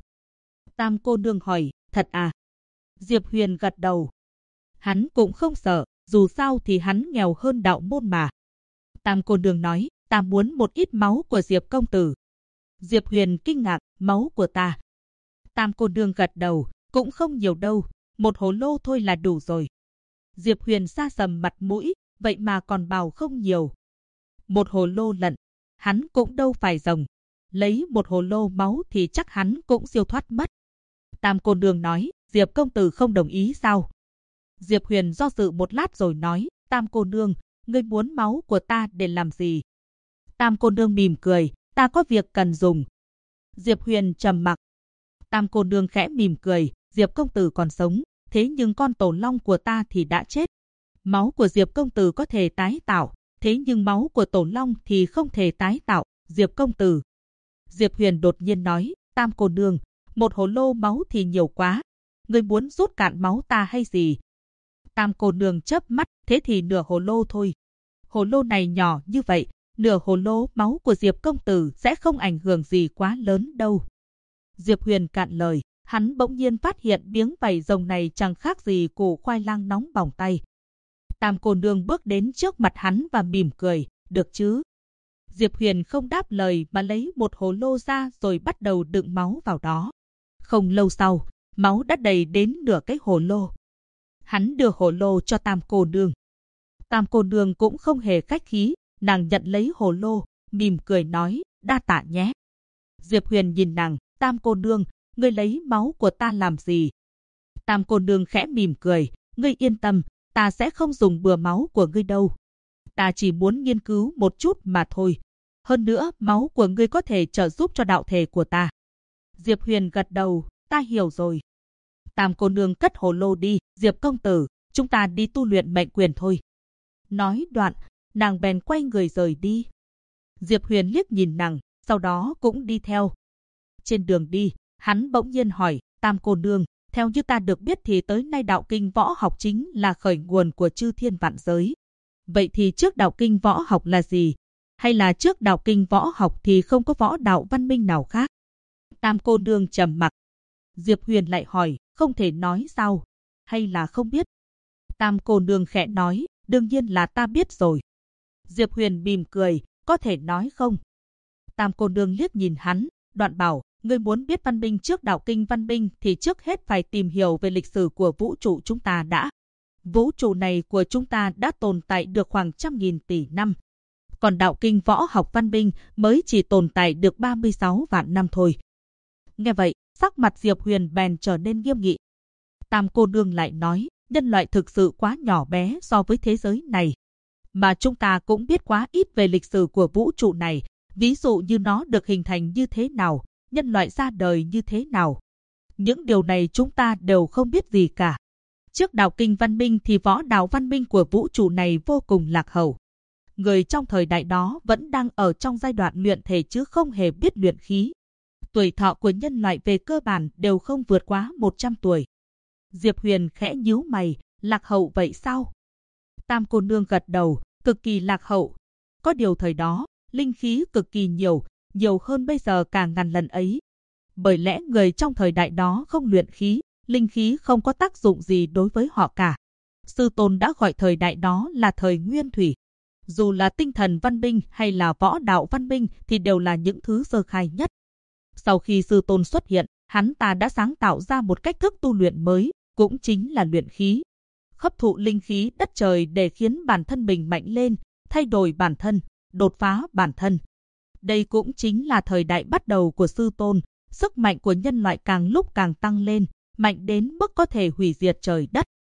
Tam cô nương hỏi, thật à? Diệp Huyền gật đầu. Hắn cũng không sợ, dù sao thì hắn nghèo hơn đạo môn mà. Tam cô nương nói, ta muốn một ít máu của Diệp công tử. Diệp Huyền kinh ngạc, máu của ta. Tam cô nương gật đầu, cũng không nhiều đâu, một hồ lô thôi là đủ rồi. Diệp Huyền sa sầm mặt mũi, vậy mà còn bảo không nhiều. Một hồ lô lận, hắn cũng đâu phải rồng. Lấy một hồ lô máu thì chắc hắn cũng siêu thoát mất. Tam cô nương nói, Diệp công tử không đồng ý sao? Diệp Huyền do dự một lát rồi nói, Tam cô nương, ngươi muốn máu của ta để làm gì? Tam cô nương mỉm cười, ta có việc cần dùng. Diệp Huyền trầm mặc. Tam cô nương khẽ mỉm cười, Diệp công tử còn sống, thế nhưng con tổ long của ta thì đã chết. Máu của Diệp công tử có thể tái tạo, thế nhưng máu của tổ long thì không thể tái tạo, Diệp công tử. Diệp Huyền đột nhiên nói, Tam cô nương, một hồ lô máu thì nhiều quá. Ngươi muốn rút cạn máu ta hay gì? Tam cô nương chớp mắt, thế thì nửa hồ lô thôi. Hồ lô này nhỏ như vậy, nửa hồ lô máu của Diệp công tử sẽ không ảnh hưởng gì quá lớn đâu. Diệp Huyền cạn lời, hắn bỗng nhiên phát hiện miếng vảy rồng này chẳng khác gì củ khoai lang nóng bỏng tay. Tam cô nương bước đến trước mặt hắn và mỉm cười, được chứ? Diệp Huyền không đáp lời mà lấy một hồ lô ra rồi bắt đầu đựng máu vào đó. Không lâu sau, máu đã đầy đến nửa cái hồ lô. Hắn đưa hồ lô cho Tam cô nương. Tam cô nương cũng không hề khách khí, nàng nhận lấy hồ lô, mỉm cười nói, đa tạ nhé. Diệp Huyền nhìn nàng, Tam cô nương, ngươi lấy máu của ta làm gì? Tam cô nương khẽ mỉm cười, ngươi yên tâm, ta sẽ không dùng bừa máu của ngươi đâu. Ta chỉ muốn nghiên cứu một chút mà thôi. Hơn nữa, máu của ngươi có thể trợ giúp cho đạo thể của ta. Diệp Huyền gật đầu, ta hiểu rồi. Tam cô nương cất hồ lô đi, Diệp công tử, chúng ta đi tu luyện mệnh quyền thôi. Nói đoạn, nàng bèn quay người rời đi. Diệp Huyền liếc nhìn nàng, sau đó cũng đi theo. Trên đường đi, hắn bỗng nhiên hỏi, Tam cô nương, theo như ta được biết thì tới nay đạo kinh võ học chính là khởi nguồn của chư thiên vạn giới. Vậy thì trước đạo kinh võ học là gì? Hay là trước đạo kinh võ học thì không có võ đạo văn minh nào khác? Tam cô nương trầm mặc. Diệp Huyền lại hỏi, không thể nói sao? Hay là không biết? Tam cô nương khẽ nói, đương nhiên là ta biết rồi. Diệp Huyền mỉm cười, có thể nói không? Tam cô nương liếc nhìn hắn, đoạn bảo, ngươi muốn biết văn minh trước đạo kinh văn minh thì trước hết phải tìm hiểu về lịch sử của vũ trụ chúng ta đã. Vũ trụ này của chúng ta đã tồn tại được khoảng 100.000 tỷ năm. Còn đạo kinh võ học văn minh mới chỉ tồn tại được 36 vạn năm thôi. Nghe vậy, sắc mặt Diệp Huyền bèn trở nên nghiêm nghị. Tam cô nương lại nói, nhân loại thực sự quá nhỏ bé so với thế giới này. Mà chúng ta cũng biết quá ít về lịch sử của vũ trụ này, ví dụ như nó được hình thành như thế nào, nhân loại ra đời như thế nào. Những điều này chúng ta đều không biết gì cả. Trước đạo kinh văn minh thì võ đạo văn minh của vũ trụ này vô cùng lạc hậu. Người trong thời đại đó vẫn đang ở trong giai đoạn luyện thể chứ không hề biết luyện khí. Tuổi thọ của nhân loại về cơ bản đều không vượt quá 100 tuổi. Diệp Huyền khẽ nhíu mày, lạc hậu vậy sao? Tam cô nương gật đầu, cực kỳ lạc hậu. Có điều thời đó, linh khí cực kỳ nhiều, nhiều hơn bây giờ cả ngàn lần ấy. Bởi lẽ người trong thời đại đó không luyện khí, linh khí không có tác dụng gì đối với họ cả. Sư tôn đã gọi thời đại đó là thời nguyên thủy. Dù là tinh thần văn minh hay là võ đạo văn minh thì đều là những thứ sơ khai nhất. Sau khi sư tôn xuất hiện, hắn ta đã sáng tạo ra một cách thức tu luyện mới, cũng chính là luyện khí. Hấp thụ linh khí đất trời để khiến bản thân mình mạnh lên, thay đổi bản thân, đột phá bản thân. Đây cũng chính là thời đại bắt đầu của sư tôn, sức mạnh của nhân loại càng lúc càng tăng lên, mạnh đến mức có thể hủy diệt trời đất.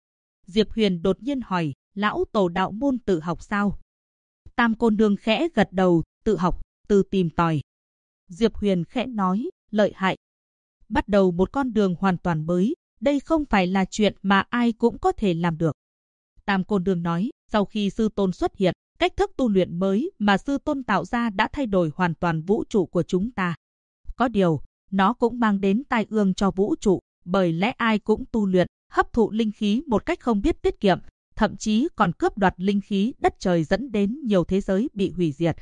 Diệp Huyền đột nhiên hỏi, lão tổ đạo môn tự học sao? Tam cô nương khẽ gật đầu, tự học, tự tìm tòi. Diệp Huyền khẽ nói, lợi hại. Bắt đầu một con đường hoàn toàn mới, đây không phải là chuyện mà ai cũng có thể làm được. Tam cô nương nói, sau khi sư tôn xuất hiện, cách thức tu luyện mới mà sư tôn tạo ra đã thay đổi hoàn toàn vũ trụ của chúng ta. Có điều, nó cũng mang đến tai ương cho vũ trụ, bởi lẽ ai cũng tu luyện, hấp thụ linh khí một cách không biết tiết kiệm, thậm chí còn cướp đoạt linh khí đất trời dẫn đến nhiều thế giới bị hủy diệt.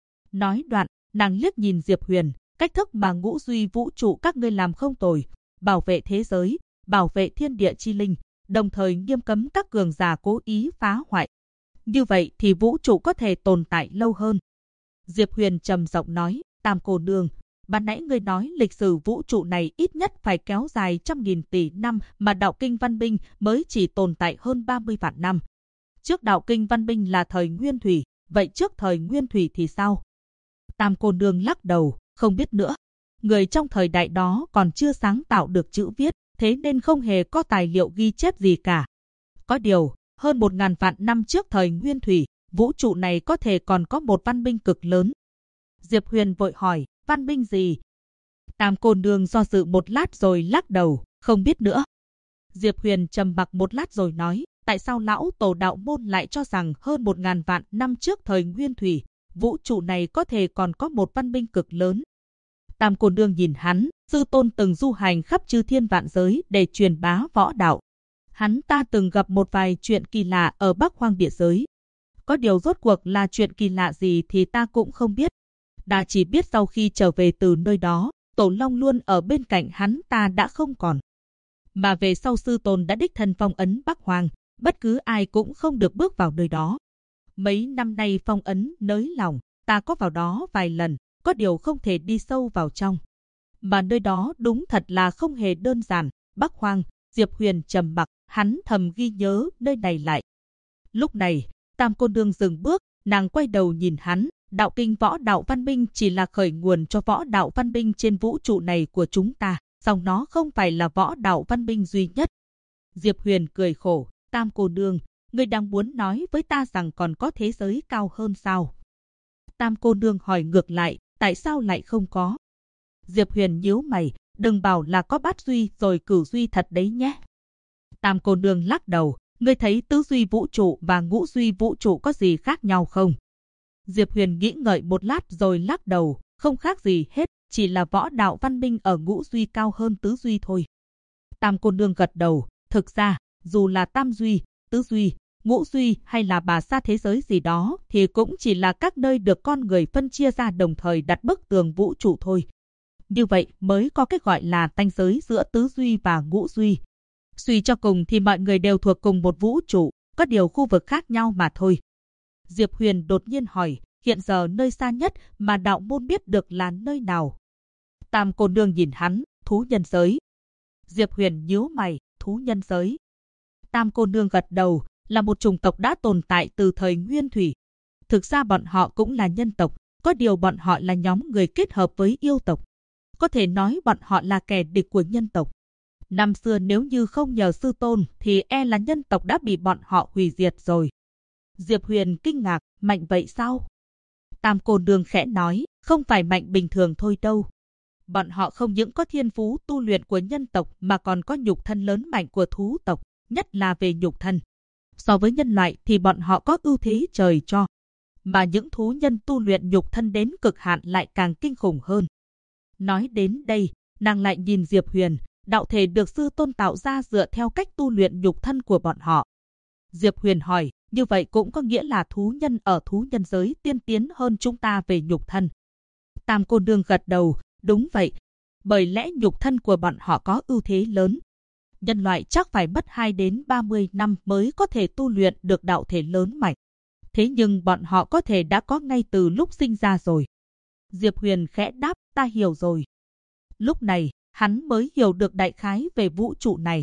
Nói đoạn, nàng liếc nhìn Diệp Huyền, cách thức mà ngũ duy vũ trụ các ngươi làm không tồi, bảo vệ thế giới, bảo vệ thiên địa chi linh, đồng thời nghiêm cấm các cường giả cố ý phá hoại. Như vậy thì vũ trụ có thể tồn tại lâu hơn. Diệp Huyền trầm giọng nói, Tam cô nương, ban nãy ngươi nói lịch sử vũ trụ này ít nhất phải kéo dài 100.000 tỷ năm mà đạo kinh văn minh mới chỉ tồn tại hơn 30 vạn năm. Trước đạo kinh văn minh là thời Nguyên Thủy, vậy trước thời Nguyên Thủy thì sao? Tam cô nương lắc đầu, không biết nữa. Người trong thời đại đó còn chưa sáng tạo được chữ viết, thế nên không hề có tài liệu ghi chép gì cả. Có điều, hơn 1.000 vạn năm trước thời Nguyên Thủy, vũ trụ này có thể còn có một văn minh cực lớn. Diệp Huyền vội hỏi, văn minh gì? Tam cô nương do dự một lát rồi lắc đầu, không biết nữa. Diệp Huyền trầm mặc một lát rồi nói, tại sao lão tổ đạo môn lại cho rằng hơn 1.000 vạn năm trước thời Nguyên Thủy, vũ trụ này có thể còn có một văn minh cực lớn? Tam cô nương nhìn hắn, sư tôn từng du hành khắp chư thiên vạn giới để truyền bá võ đạo. Hắn ta từng gặp một vài chuyện kỳ lạ ở Bắc Hoang địa giới. Có điều rốt cuộc là chuyện kỳ lạ gì thì ta cũng không biết. Ta chỉ biết sau khi trở về từ nơi đó, Tổ Long luôn ở bên cạnh hắn ta đã không còn. Mà về sau sư tôn đã đích thân phong ấn Bắc Hoang, bất cứ ai cũng không được bước vào nơi đó. Mấy năm nay phong ấn nới lỏng, ta có vào đó vài lần, có điều không thể đi sâu vào trong. Mà nơi đó đúng thật là không hề đơn giản. Bắc Hoang, Diệp Huyền trầm mặc, hắn thầm ghi nhớ nơi này lại. Lúc này, Tam cô nương dừng bước, nàng quay đầu nhìn hắn, đạo kinh võ đạo văn minh chỉ là khởi nguồn cho võ đạo văn minh trên vũ trụ này của chúng ta, song nó không phải là võ đạo văn minh duy nhất. Diệp Huyền cười khổ, Tam cô nương, ngươi đang muốn nói với ta rằng còn có thế giới cao hơn sao? Tam cô nương hỏi ngược lại, tại sao lại không có? Diệp Huyền nhíu mày, đừng bảo là có bát duy rồi cửu duy thật đấy nhé. Tam cô nương lắc đầu, ngươi thấy tứ duy vũ trụ và ngũ duy vũ trụ có gì khác nhau không? Diệp Huyền nghĩ ngợi một lát rồi lắc đầu, không khác gì hết, chỉ là võ đạo văn minh ở ngũ duy cao hơn tứ duy thôi. Tam cô nương gật đầu, thực ra, dù là tam duy, tứ duy, ngũ duy hay là bà sa thế giới gì đó thì cũng chỉ là các nơi được con người phân chia ra đồng thời đặt bức tường vũ trụ thôi. Như vậy mới có cái gọi là ranh giới giữa tứ duy và ngũ duy. Suy cho cùng thì mọi người đều thuộc cùng một vũ trụ, có điều khu vực khác nhau mà thôi. Diệp Huyền đột nhiên hỏi, hiện giờ nơi xa nhất mà đạo môn biết được là nơi nào? Tam cô nương nhìn hắn, thú nhân giới. Diệp Huyền nhíu mày, thú nhân giới. Tam cô nương gật đầu, là một chủng tộc đã tồn tại từ thời Nguyên Thủy. Thực ra bọn họ cũng là nhân tộc, có điều bọn họ là nhóm người kết hợp với yêu tộc. Có thể nói bọn họ là kẻ địch của nhân tộc. Năm xưa nếu như không nhờ sư tôn thì e là nhân tộc đã bị bọn họ hủy diệt rồi. Diệp Huyền kinh ngạc, mạnh vậy sao? Tam cô nương khẽ nói, không phải mạnh bình thường thôi đâu. Bọn họ không những có thiên phú tu luyện của nhân tộc mà còn có nhục thân lớn mạnh của thú tộc, nhất là về nhục thân. So với nhân loại thì bọn họ có ưu thế trời cho. Mà những thú nhân tu luyện nhục thân đến cực hạn lại càng kinh khủng hơn. Nói đến đây, nàng lại nhìn Diệp Huyền, đạo thể được sư tôn tạo ra dựa theo cách tu luyện nhục thân của bọn họ. Diệp Huyền hỏi, như vậy cũng có nghĩa là thú nhân ở thú nhân giới tiên tiến hơn chúng ta về nhục thân. Tam cô nương gật đầu, đúng vậy, bởi lẽ nhục thân của bọn họ có ưu thế lớn. Nhân loại chắc phải mất 2 đến 30 năm mới có thể tu luyện được đạo thể lớn mạnh. Thế nhưng bọn họ có thể đã có ngay từ lúc sinh ra rồi. Diệp Huyền khẽ đáp, ta hiểu rồi. Lúc này, hắn mới hiểu được đại khái về vũ trụ này.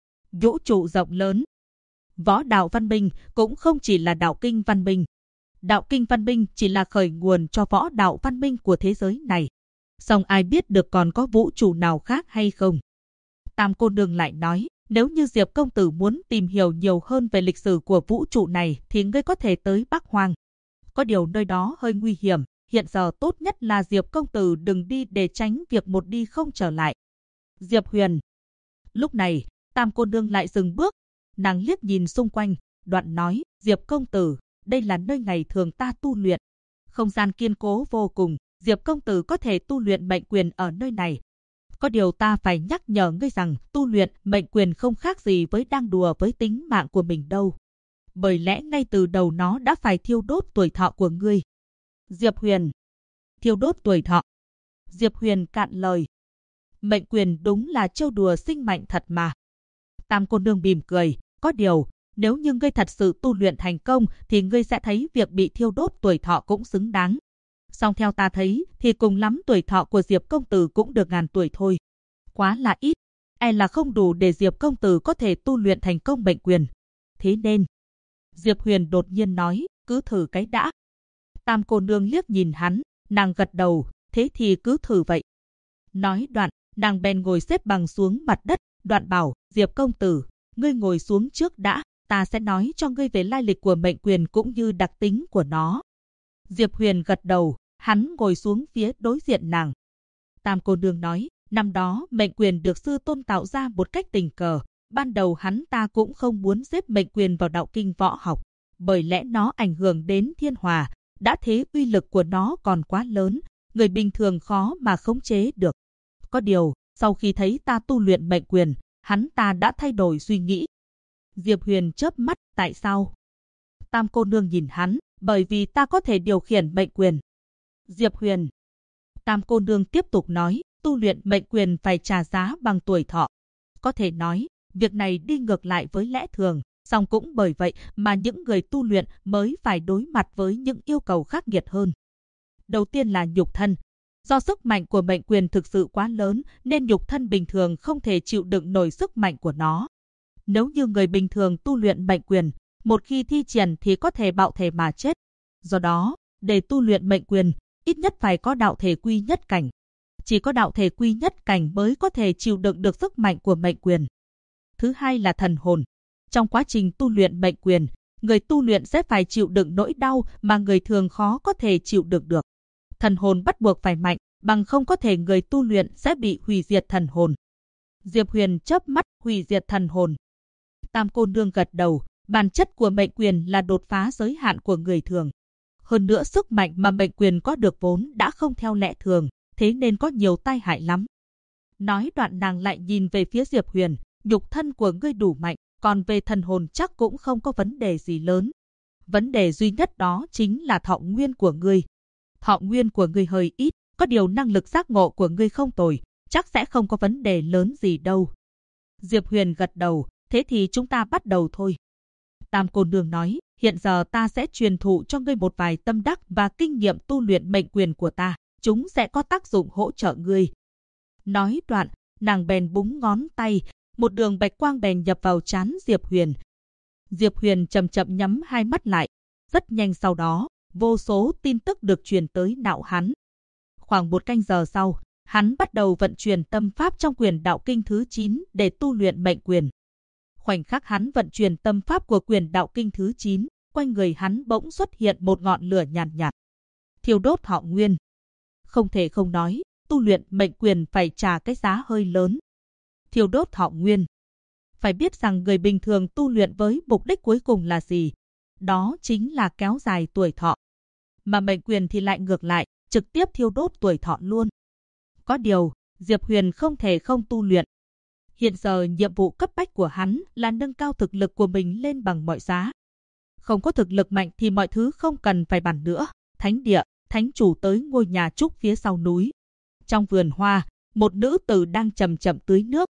Vũ trụ rộng lớn. Võ đạo văn minh cũng không chỉ là đạo kinh văn minh. Đạo kinh văn minh chỉ là khởi nguồn cho võ đạo văn minh của thế giới này. Song ai biết được còn có vũ trụ nào khác hay không? Tam cô nương lại nói, Nếu như Diệp công tử muốn tìm hiểu nhiều hơn về lịch sử của vũ trụ này thì ngươi có thể tới Bắc Hoang. Có điều nơi đó hơi nguy hiểm, hiện giờ tốt nhất là Diệp công tử đừng đi để tránh việc một đi không trở lại. Diệp Huyền. Lúc này, Tam cô nương lại dừng bước, nàng liếc nhìn xung quanh, đoạn nói, Diệp công tử, đây là nơi ngày thường ta tu luyện. Không gian kiên cố vô cùng, Diệp công tử có thể tu luyện mệnh quyền ở nơi này. Có điều ta phải nhắc nhở ngươi rằng tu luyện mệnh quyền không khác gì với đang đùa với tính mạng của mình đâu. Bởi lẽ ngay từ đầu nó đã phải thiêu đốt tuổi thọ của ngươi. Diệp Huyền. Thiêu đốt tuổi thọ. Diệp Huyền cạn lời. Mệnh quyền đúng là trêu đùa sinh mạnh thật mà. Tam cô nương mỉm cười, có điều, nếu như ngươi thật sự tu luyện thành công thì ngươi sẽ thấy việc bị thiêu đốt tuổi thọ cũng xứng đáng. Song theo ta thấy thì cùng lắm tuổi thọ của Diệp công tử cũng được 1000 tuổi thôi. Quá là ít, e là không đủ để Diệp công tử có thể tu luyện thành công mệnh quyền. Thế nên, Diệp Huyền đột nhiên nói, cứ thử cái đã. Tam cô nương liếc nhìn hắn, nàng gật đầu, thế thì cứ thử vậy. Nói đoạn, nàng bèn ngồi xếp bằng xuống mặt đất, đoạn bảo, Diệp công tử, ngươi ngồi xuống trước đã, ta sẽ nói cho ngươi về lai lịch của mệnh quyền cũng như đặc tính của nó. Diệp Huyền gật đầu, hắn ngồi xuống phía đối diện nàng. Tam cô nương nói, năm đó mệnh quyền được sư tôn tạo ra một cách tình cờ, ban đầu hắn ta cũng không muốn xếp mệnh quyền vào đạo kinh võ học, bởi lẽ nó ảnh hưởng đến thiên hòa, đã thế uy lực của nó còn quá lớn, người bình thường khó mà khống chế được. Có điều, sau khi thấy ta tu luyện mệnh quyền, hắn ta đã thay đổi suy nghĩ. Diệp Huyền chớp mắt, tại sao? Tam cô nương nhìn hắn, bởi vì ta có thể điều khiển mệnh quyền. Diệp Huyền. Tam cô nương tiếp tục nói, tu luyện mệnh quyền phải trả giá bằng tuổi thọ. Có thể nói, việc này đi ngược lại với lẽ thường, song cũng bởi vậy mà những người tu luyện mới phải đối mặt với những yêu cầu khắc nghiệt hơn. Đầu tiên là nhục thân. Do sức mạnh của mệnh quyền thực sự quá lớn nên nhục thân bình thường không thể chịu đựng nổi sức mạnh của nó. Nếu như người bình thường tu luyện mệnh quyền, một khi thi triển thì có thể bạo thể mà chết. Do đó, để tu luyện mệnh quyền, ít nhất phải có đạo thể quy nhất cảnh. Chỉ có đạo thể quy nhất cảnh mới có thể chịu đựng được sức mạnh của mệnh quyền. Thứ hai là thần hồn. Trong quá trình tu luyện mệnh quyền, người tu luyện sẽ phải chịu đựng nỗi đau mà người thường khó có thể chịu đựng được. Thần hồn bắt buộc phải mạnh, bằng không có thể người tu luyện sẽ bị hủy diệt thần hồn. Diệp Huyền chớp mắt, hủy diệt thần hồn. Tam cô nương gật đầu, bản chất của mệnh quyền là đột phá giới hạn của người thường. Hơn nữa sức mạnh mà mệnh quyền có được vốn đã không theo lẽ thường, thế nên có nhiều tai hại lắm. Nói đoạn nàng lại nhìn về phía Diệp Huyền, nhục thân của ngươi đủ mạnh, còn về thần hồn chắc cũng không có vấn đề gì lớn. Vấn đề duy nhất đó chính là thọ nguyên của ngươi. Thọ nguyên của ngươi hơi ít, có điều năng lực giác ngộ của ngươi không tồi, chắc sẽ không có vấn đề lớn gì đâu. Diệp Huyền gật đầu, thế thì chúng ta bắt đầu thôi. Tam cô nương nói, hiện giờ ta sẽ truyền thụ cho ngươi một vài tâm đắc và kinh nghiệm tu luyện mệnh quyền của ta, chúng sẽ có tác dụng hỗ trợ ngươi. Nói đoạn, nàng bèn búng ngón tay, một đường bạch quang bèn nhập vào trán Diệp Huyền. Diệp Huyền chậm chậm nhắm hai mắt lại, rất nhanh sau đó, vô số tin tức được truyền tới não hắn. Khoảng 1 canh giờ sau, hắn bắt đầu vận chuyển tâm pháp trong quyền đạo kinh thứ 9 để tu luyện mệnh quyền. Khoảnh khắc hắn vận chuyển tâm pháp của quyền đạo kinh thứ 9, quanh người hắn bỗng xuất hiện một ngọn lửa nhàn nhạt. Thiêu đốt thọ nguyên. Không thể không nói, tu luyện mệnh quyền phải trả cái giá hơi lớn. Thiêu đốt thọ nguyên. Phải biết rằng người bình thường tu luyện với mục đích cuối cùng là gì? Đó chính là kéo dài tuổi thọ. Mà mệnh quyền thì lại ngược lại, trực tiếp thiêu đốt tuổi thọ luôn. Có điều, Diệp Huyền không thể không tu luyện. Hiện giờ nhiệm vụ cấp bách của hắn là nâng cao thực lực của mình lên bằng mọi giá. Không có thực lực mạnh thì mọi thứ không cần phải bàn nữa. Thánh địa, thánh chủ tới ngôi nhà trúc phía sau núi. Trong vườn hoa, một nữ tử đang chậm chậm tưới nước.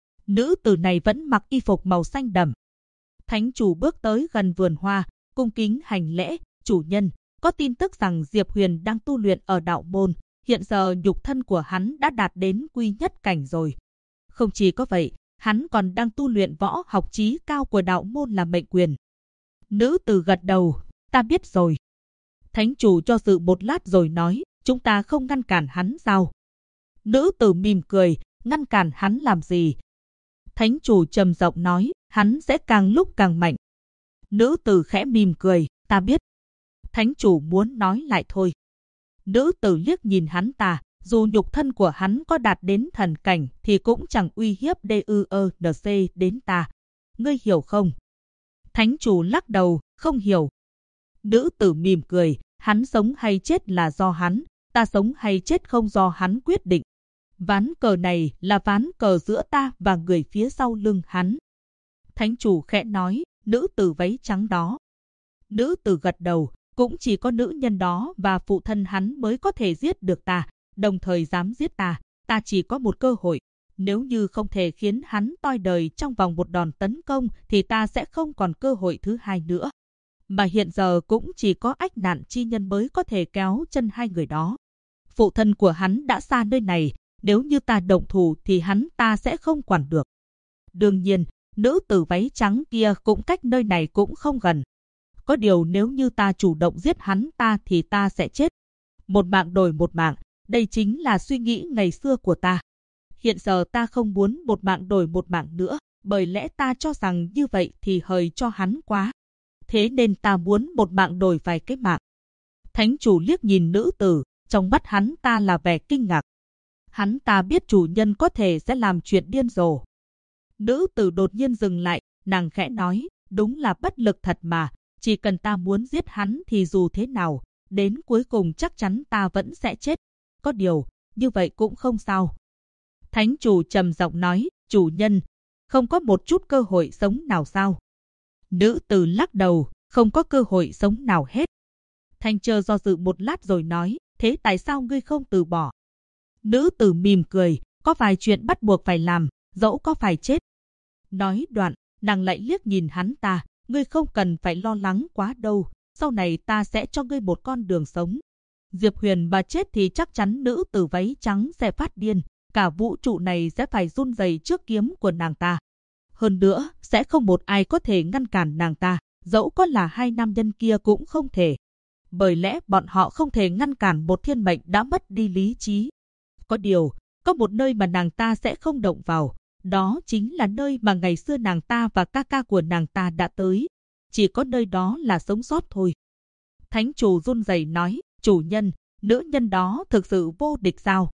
Nữ tử này vẫn mặc y phục màu xanh đậm. Thánh chủ bước tới gần vườn hoa, cung kính hành lễ, chủ nhân, có tin tức rằng Diệp Huyền đang tu luyện ở đạo môn, hiện giờ nhục thân của hắn đã đạt đến quy nhất cảnh rồi. Không chỉ có vậy, hắn còn đang tu luyện võ học chí cao của đạo môn là mệnh quyền. Nữ tử gật đầu, ta biết rồi. Thánh chủ cho dự một lát rồi nói, chúng ta không ngăn cản hắn sao? Nữ tử mỉm cười, ngăn cản hắn làm gì? Thánh chủ trầm giọng nói, hắn sẽ càng lúc càng mạnh. Nữ tử khẽ mỉm cười, ta biết. Thánh chủ muốn nói lại thôi. Nữ tử liếc nhìn hắn ta, dù nhục thân của hắn có đạt đến thần cảnh thì cũng chẳng uy hiếp DUENC đến ta. Ngươi hiểu không? Thánh chủ lắc đầu, không hiểu. Nữ tử mỉm cười, hắn sống hay chết là do hắn, ta sống hay chết không do hắn quyết định. Ván cờ này là ván cờ giữa ta và người phía sau lưng hắn. Thánh chủ khẽ nói, nữ tử váy trắng đó. Nữ tử gật đầu, cũng chỉ có nữ nhân đó và phụ thân hắn mới có thể giết được ta, đồng thời dám giết ta, ta chỉ có một cơ hội. Nếu như không thể khiến hắn toi đời trong vòng một đòn tấn công thì ta sẽ không còn cơ hội thứ hai nữa. Mà hiện giờ cũng chỉ có ách nạn chi nhân mới có thể kéo chân hai người đó. Phụ thân của hắn đã xa nơi này, nếu như ta động thủ thì hắn ta sẽ không quản được. Đương nhiên, nữ tử váy trắng kia cũng cách nơi này cũng không gần. Có điều nếu như ta chủ động giết hắn ta thì ta sẽ chết. Một mạng đổi một mạng, đây chính là suy nghĩ ngày xưa của ta. Hiện giờ ta không muốn một mạng đổi một mạng nữa, bởi lẽ ta cho rằng như vậy thì hời cho hắn quá. Thế nên ta muốn một mạng đổi vài cái mạng. Thánh chủ liếc nhìn nữ tử, trong mắt hắn ta là vẻ kinh ngạc. Hắn ta biết chủ nhân có thể sẽ làm chuyện điên rồ. Nữ tử đột nhiên dừng lại, nàng khẽ nói, đúng là bất lực thật mà, chỉ cần ta muốn giết hắn thì dù thế nào, đến cuối cùng chắc chắn ta vẫn sẽ chết. Có điều, như vậy cũng không sao. Thánh chủ trầm giọng nói, chủ nhân, không có một chút cơ hội sống nào sao? Nữ tử lắc đầu, không có cơ hội sống nào hết. Thanh Trơ do dự một lát rồi nói, thế tại sao ngươi không từ bỏ? Nữ tử mỉm cười, có vài chuyện bắt buộc phải làm, dẫu có phải chết. Nói đoạn, nàng lại liếc nhìn hắn ta, ngươi không cần phải lo lắng quá đâu, sau này ta sẽ cho ngươi một con đường sống. Diệp Huyền mà chết thì chắc chắn nữ tử váy trắng sẽ phát điên, cả vũ trụ này sẽ phải run rẩy trước kiếm của nàng ta. Hơn nữa, sẽ không một ai có thể ngăn cản nàng ta, dẫu có là hai nam nhân kia cũng không thể. Bởi lẽ bọn họ không thể ngăn cản một thiên mệnh đã mất đi lý trí. Có điều, có một nơi mà nàng ta sẽ không động vào, đó chính là nơi mà ngày xưa nàng ta và ca ca của nàng ta đã tới. Chỉ có nơi đó là sống sót thôi. Thánh chủ run rẩy nói, chủ nhân, nữ nhân đó thực sự vô địch sao?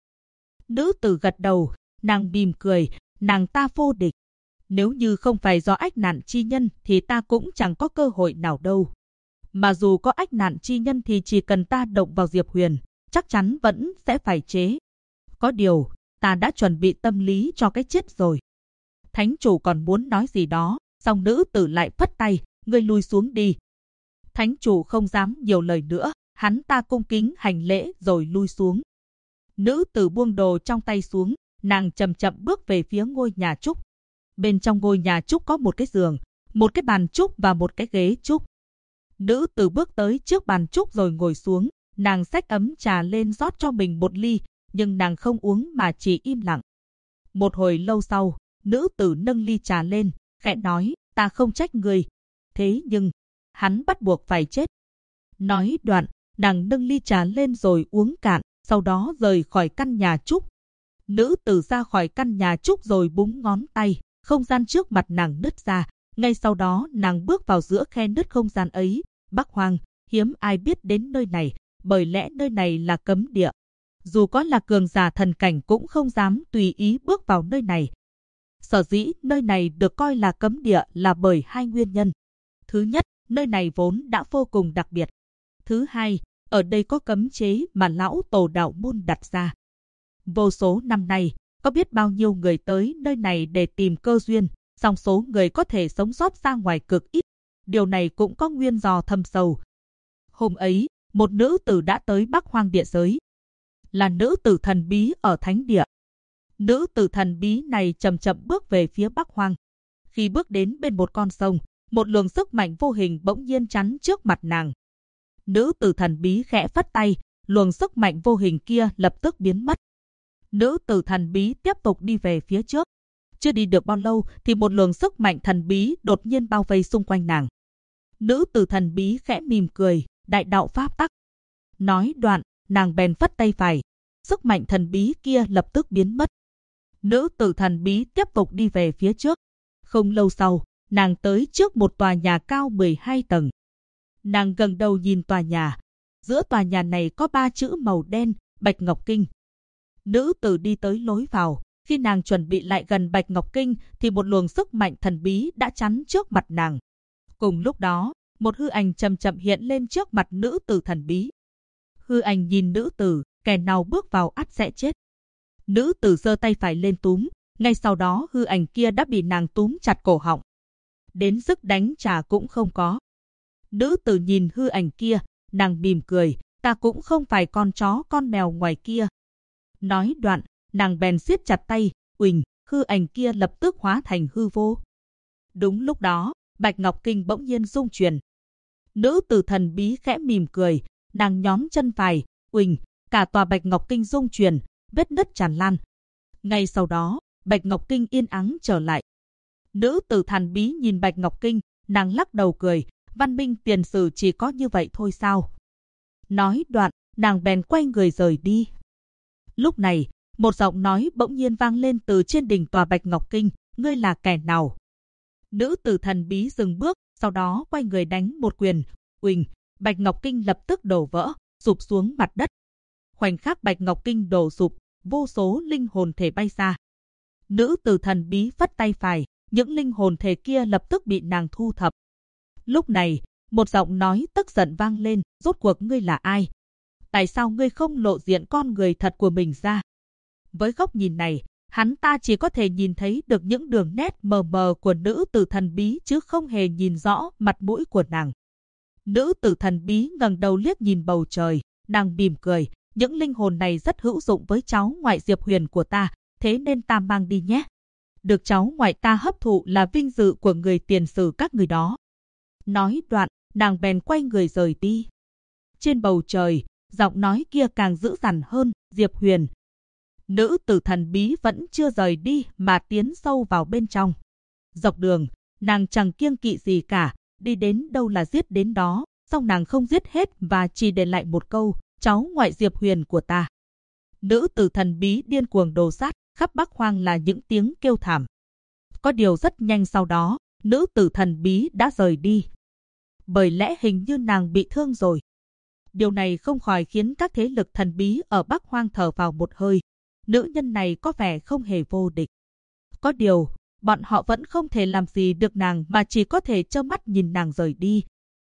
Nữ tử gật đầu, nàng mỉm cười, nàng ta vô địch. Nếu như không phải do ách nạn chi nhân thì ta cũng chẳng có cơ hội nào đâu. Mà dù có ách nạn chi nhân thì chỉ cần ta động vào Diệp Huyền, chắc chắn vẫn sẽ phải chế. Có điều, ta đã chuẩn bị tâm lý cho cái chết rồi. Thánh chủ còn muốn nói gì đó, song nữ tử lại phất tay, ngươi lui xuống đi. Thánh chủ không dám nhiều lời nữa, hắn ta cung kính hành lễ rồi lui xuống. Nữ tử buông đồ trong tay xuống, nàng chậm chậm bước về phía ngôi nhà trúc. Bên trong ngôi nhà trúc có một cái giường, một cái bàn trúc và một cái ghế trúc. Nữ tử bước tới trước bàn trúc rồi ngồi xuống, nàng xách ấm trà lên rót cho mình một ly, nhưng nàng không uống mà chỉ im lặng. Một hồi lâu sau, nữ tử nâng ly trà lên, khẽ nói, ta không trách người. Thế nhưng, hắn bắt buộc phải chết. Nói đoạn, nàng nâng ly trà lên rồi uống cạn, sau đó rời khỏi căn nhà trúc. Nữ tử ra khỏi căn nhà trúc rồi búng ngón tay, không gian trước mặt nàng nứt ra. Ngay sau đó nàng bước vào giữa khe nứt không gian ấy. Bắc Hoang, hiếm ai biết đến nơi này, bởi lẽ nơi này là cấm địa. Dù có là cường giả thần cảnh cũng không dám tùy ý bước vào nơi này. Sở dĩ nơi này được coi là cấm địa là bởi hai nguyên nhân. Thứ nhất, nơi này vốn đã vô cùng đặc biệt. Thứ hai, ở đây có cấm chế mà lão tổ đạo môn đặt ra. Vô số năm nay, có biết bao nhiêu người tới nơi này để tìm cơ duyên, song số người có thể sống sót ra ngoài cực ít. Điều này cũng có nguyên do thâm sâu. Hôm ấy, một nữ tử đã tới Bắc Hoang địa giới. Là nữ tử thần bí ở thánh địa. Nữ tử thần bí này chậm chậm bước về phía Bắc Hoang. Khi bước đến bên một con sông, một luồng sức mạnh vô hình bỗng nhiên chắn trước mặt nàng. Nữ tử thần bí khẽ phất tay, luồng sức mạnh vô hình kia lập tức biến mất. Nữ tử thần bí tiếp tục đi về phía trước. Chưa đi được bao lâu thì một luồng sức mạnh thần bí đột nhiên bao vây xung quanh nàng. Nữ tử thần bí khẽ mỉm cười, đại đạo pháp tắc. Nói đoạn, nàng bèn phất tay phải. Sức mạnh thần bí kia lập tức biến mất. Nữ tử thần bí tiếp tục đi về phía trước. Không lâu sau, nàng tới trước một tòa nhà cao 12 tầng. Nàng gần đầu nhìn tòa nhà. Giữa tòa nhà này có 3 chữ màu đen, Bạch Ngọc Kinh. Nữ tử đi tới lối vào. Khi nàng chuẩn bị lại gần Bạch Ngọc Kinh thì một luồng sức mạnh thần bí đã chắn trước mặt nàng. Cùng lúc đó, một hư ảnh chậm chậm hiện lên trước mặt nữ tử thần bí. Hư ảnh nhìn nữ tử, kẻ nào bước vào ắt sẽ chết. Nữ tử giơ tay phải lên túm, ngay sau đó hư ảnh kia đã bị nàng túm chặt cổ họng. Đến sức đánh trả cũng không có. Nữ tử nhìn hư ảnh kia, nàng mỉm cười, ta cũng không phải con chó con mèo ngoài kia. Nói đoạn, nàng bèn siết chặt tay, uỳnh, hư ảnh kia lập tức hóa thành hư vô. Đúng lúc đó, Bạch Ngọc Kinh bỗng nhiên rung chuyển. Nữ tử thần bí khẽ mỉm cười, nàng nhón chân phải, uỳnh, cả tòa Bạch Ngọc Kinh rung chuyển, vết nứt tràn lan. Ngay sau đó, Bạch Ngọc Kinh yên ắng trở lại. Nữ tử thần bí nhìn Bạch Ngọc Kinh, nàng lắc đầu cười, văn minh tiền sử chỉ có như vậy thôi sao? Nói đoạn, nàng bèn quay người rời đi. Lúc này, một giọng nói bỗng nhiên vang lên từ trên đỉnh tòa Bạch Ngọc Kinh, ngươi là kẻ nào? Nữ tử thần bí dừng bước, sau đó quay người đánh một quyền, uỳnh, Bạch Ngọc Kinh lập tức đổ vỡ, sụp xuống mặt đất. Khoảnh khắc Bạch Ngọc Kinh đổ sụp, vô số linh hồn thể bay ra. Nữ tử thần bí phất tay phải, những linh hồn thể kia lập tức bị nàng thu thập. Lúc này, một giọng nói tức giận vang lên, rốt cuộc ngươi là ai? Tại sao ngươi không lộ diện con người thật của mình ra? Với góc nhìn này, hắn ta chỉ có thể nhìn thấy được những đường nét mờ mờ của nữ tử thần bí chứ không hề nhìn rõ mặt mũi của nàng. Nữ tử thần bí ngẩng đầu liếc nhìn bầu trời, nàng mỉm cười, những linh hồn này rất hữu dụng với cháu ngoại Diệp Huyền của ta, thế nên ta mang đi nhé. Được cháu ngoại ta hấp thụ là vinh dự của người tiền sử các người đó. Nói đoạn, nàng bèn quay người rời đi. Trên bầu trời, giọng nói kia càng dữ dằn hơn, Diệp Huyền. Nữ tử thần bí vẫn chưa rời đi mà tiến sâu vào bên trong. Dọc đường, nàng chẳng kiêng kỵ gì cả, đi đến đâu là giết đến đó, song nàng không giết hết và chỉ để lại một câu, cháu ngoại Diệp Huyền của ta. Nữ tử thần bí điên cuồng đồ sát, khắp Bắc Hoang là những tiếng kêu thảm. Có điều rất nhanh sau đó, nữ tử thần bí đã rời đi. Bởi lẽ hình như nàng bị thương rồi. Điều này không khỏi khiến các thế lực thần bí ở Bắc Hoang thở vào một hơi. Nữ nhân này có vẻ không hề vô địch. Có điều, bọn họ vẫn không thể làm gì được nàng mà chỉ có thể trơ mắt nhìn nàng rời đi.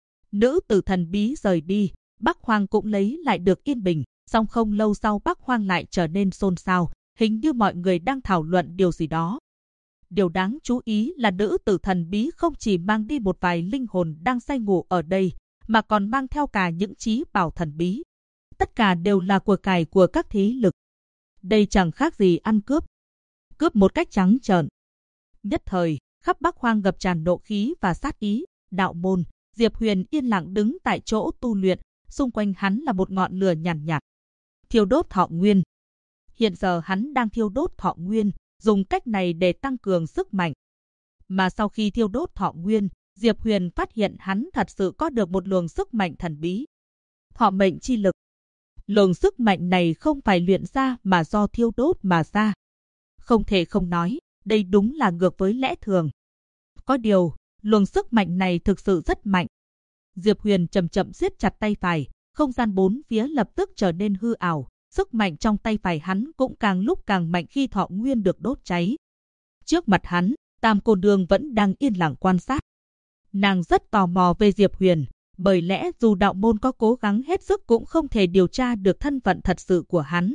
Nữ tử thần bí rời đi, Bắc Hoang cũng lấy lại được yên bình. Song không lâu sau Bắc Hoang lại trở nên xôn xao, hình như mọi người đang thảo luận điều gì đó. Điều đáng chú ý là nữ tử thần bí không chỉ mang đi một vài linh hồn đang say ngủ ở đây, mà còn mang theo cả những trí bảo thần bí. Tất cả đều là của cải của các thế lực. Đây chẳng khác gì ăn cướp. Cướp một cách trắng trợn. Nhất thời, khắp Bắc Hoang ngập tràn nộ khí và sát ý. Đạo môn, Diệp Huyền yên lặng đứng tại chỗ tu luyện, xung quanh hắn là một ngọn lửa nhàn nhạt. Thiêu đốt thọ nguyên. Hiện giờ hắn đang thiêu đốt thọ nguyên, dùng cách này để tăng cường sức mạnh. Mà sau khi thiêu đốt thọ nguyên, Diệp Huyền phát hiện hắn thật sự có được một luồng sức mạnh thần bí. Thọ mệnh chi lực. Luồng sức mạnh này không phải luyện ra mà do thiêu đốt mà ra. Không thể không nói, đây đúng là ngược với lẽ thường. Có điều, luồng sức mạnh này thực sự rất mạnh. Diệp Huyền chậm chậm siết chặt tay phải, không gian bốn phía lập tức trở nên hư ảo. Sức mạnh trong tay phải hắn cũng càng lúc càng mạnh khi thọ nguyên được đốt cháy. Trước mặt hắn, Tam cô nương vẫn đang yên lặng quan sát. Nàng rất tò mò về Diệp Huyền, bởi lẽ dù đạo môn có cố gắng hết sức cũng không thể điều tra được thân phận thật sự của hắn.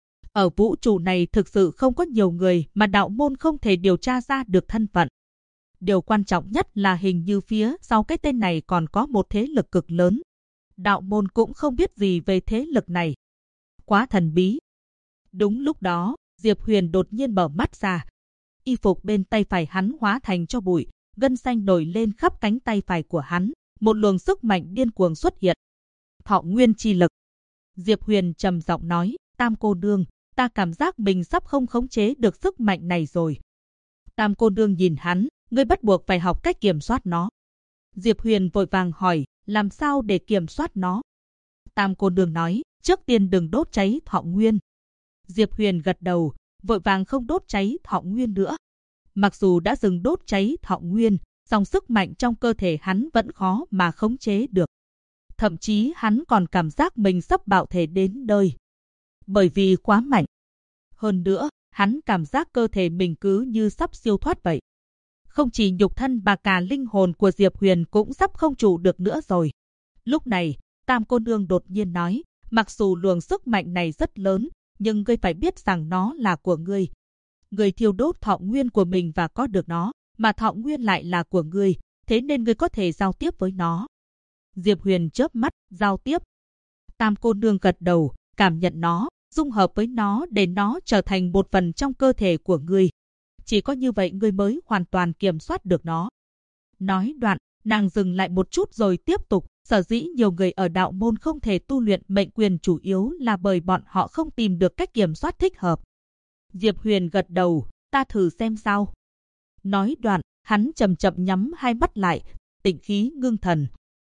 Ở vũ trụ này thực sự không có nhiều người mà đạo môn không thể điều tra ra được thân phận. Điều quan trọng nhất là hình như phía sau cái tên này còn có một thế lực cực lớn. Đạo môn cũng không biết gì về thế lực này. Quá thần bí. Đúng lúc đó, Diệp Huyền đột nhiên mở mắt ra. Y phục bên tay phải hắn hóa thành tro bụi, gân xanh nổi lên khắp cánh tay phải của hắn. Một luồng sức mạnh điên cuồng xuất hiện. Thọ nguyên chi lực. Diệp Huyền trầm giọng nói, Tam cô nương, ta cảm giác mình sắp không khống chế được sức mạnh này rồi. Tam cô nương nhìn hắn, ngươi bắt buộc phải học cách kiểm soát nó. Diệp Huyền vội vàng hỏi, làm sao để kiểm soát nó? Tam cô nương nói, trước tiên đừng đốt cháy thọ nguyên. Diệp Huyền gật đầu, vội vàng không đốt cháy thọ nguyên nữa. Mặc dù đã dừng đốt cháy thọ nguyên, song sức mạnh trong cơ thể hắn vẫn khó mà khống chế được. Thậm chí hắn còn cảm giác mình sắp bạo thể đến nơi. Bởi vì quá mạnh. Hơn nữa, hắn cảm giác cơ thể mình cứ như sắp siêu thoát vậy. Không chỉ nhục thân mà cả linh hồn của Diệp Huyền cũng sắp không trụ được nữa rồi. Lúc này, Tam cô nương đột nhiên nói, mặc dù luồng sức mạnh này rất lớn, nhưng ngươi phải biết rằng nó là của ngươi. Ngươi thiêu đốt thọ nguyên của mình và có được nó, mà thọ nguyên lại là của ngươi, thế nên ngươi có thể giao tiếp với nó. Diệp Huyền chớp mắt, giao tiếp. Tam cô nương gật đầu, cảm nhận nó, dung hợp với nó để nó trở thành một phần trong cơ thể của ngươi. Chỉ có như vậy ngươi mới hoàn toàn kiểm soát được nó. Nói đoạn, nàng dừng lại một chút rồi tiếp tục. Sở dĩ nhiều người ở đạo môn không thể tu luyện mệnh quyền chủ yếu là bởi bọn họ không tìm được cách kiểm soát thích hợp. Diệp Huyền gật đầu, ta thử xem sao. Nói đoạn, hắn chậm chậm nhắm hai mắt lại, tĩnh khí ngưng thần.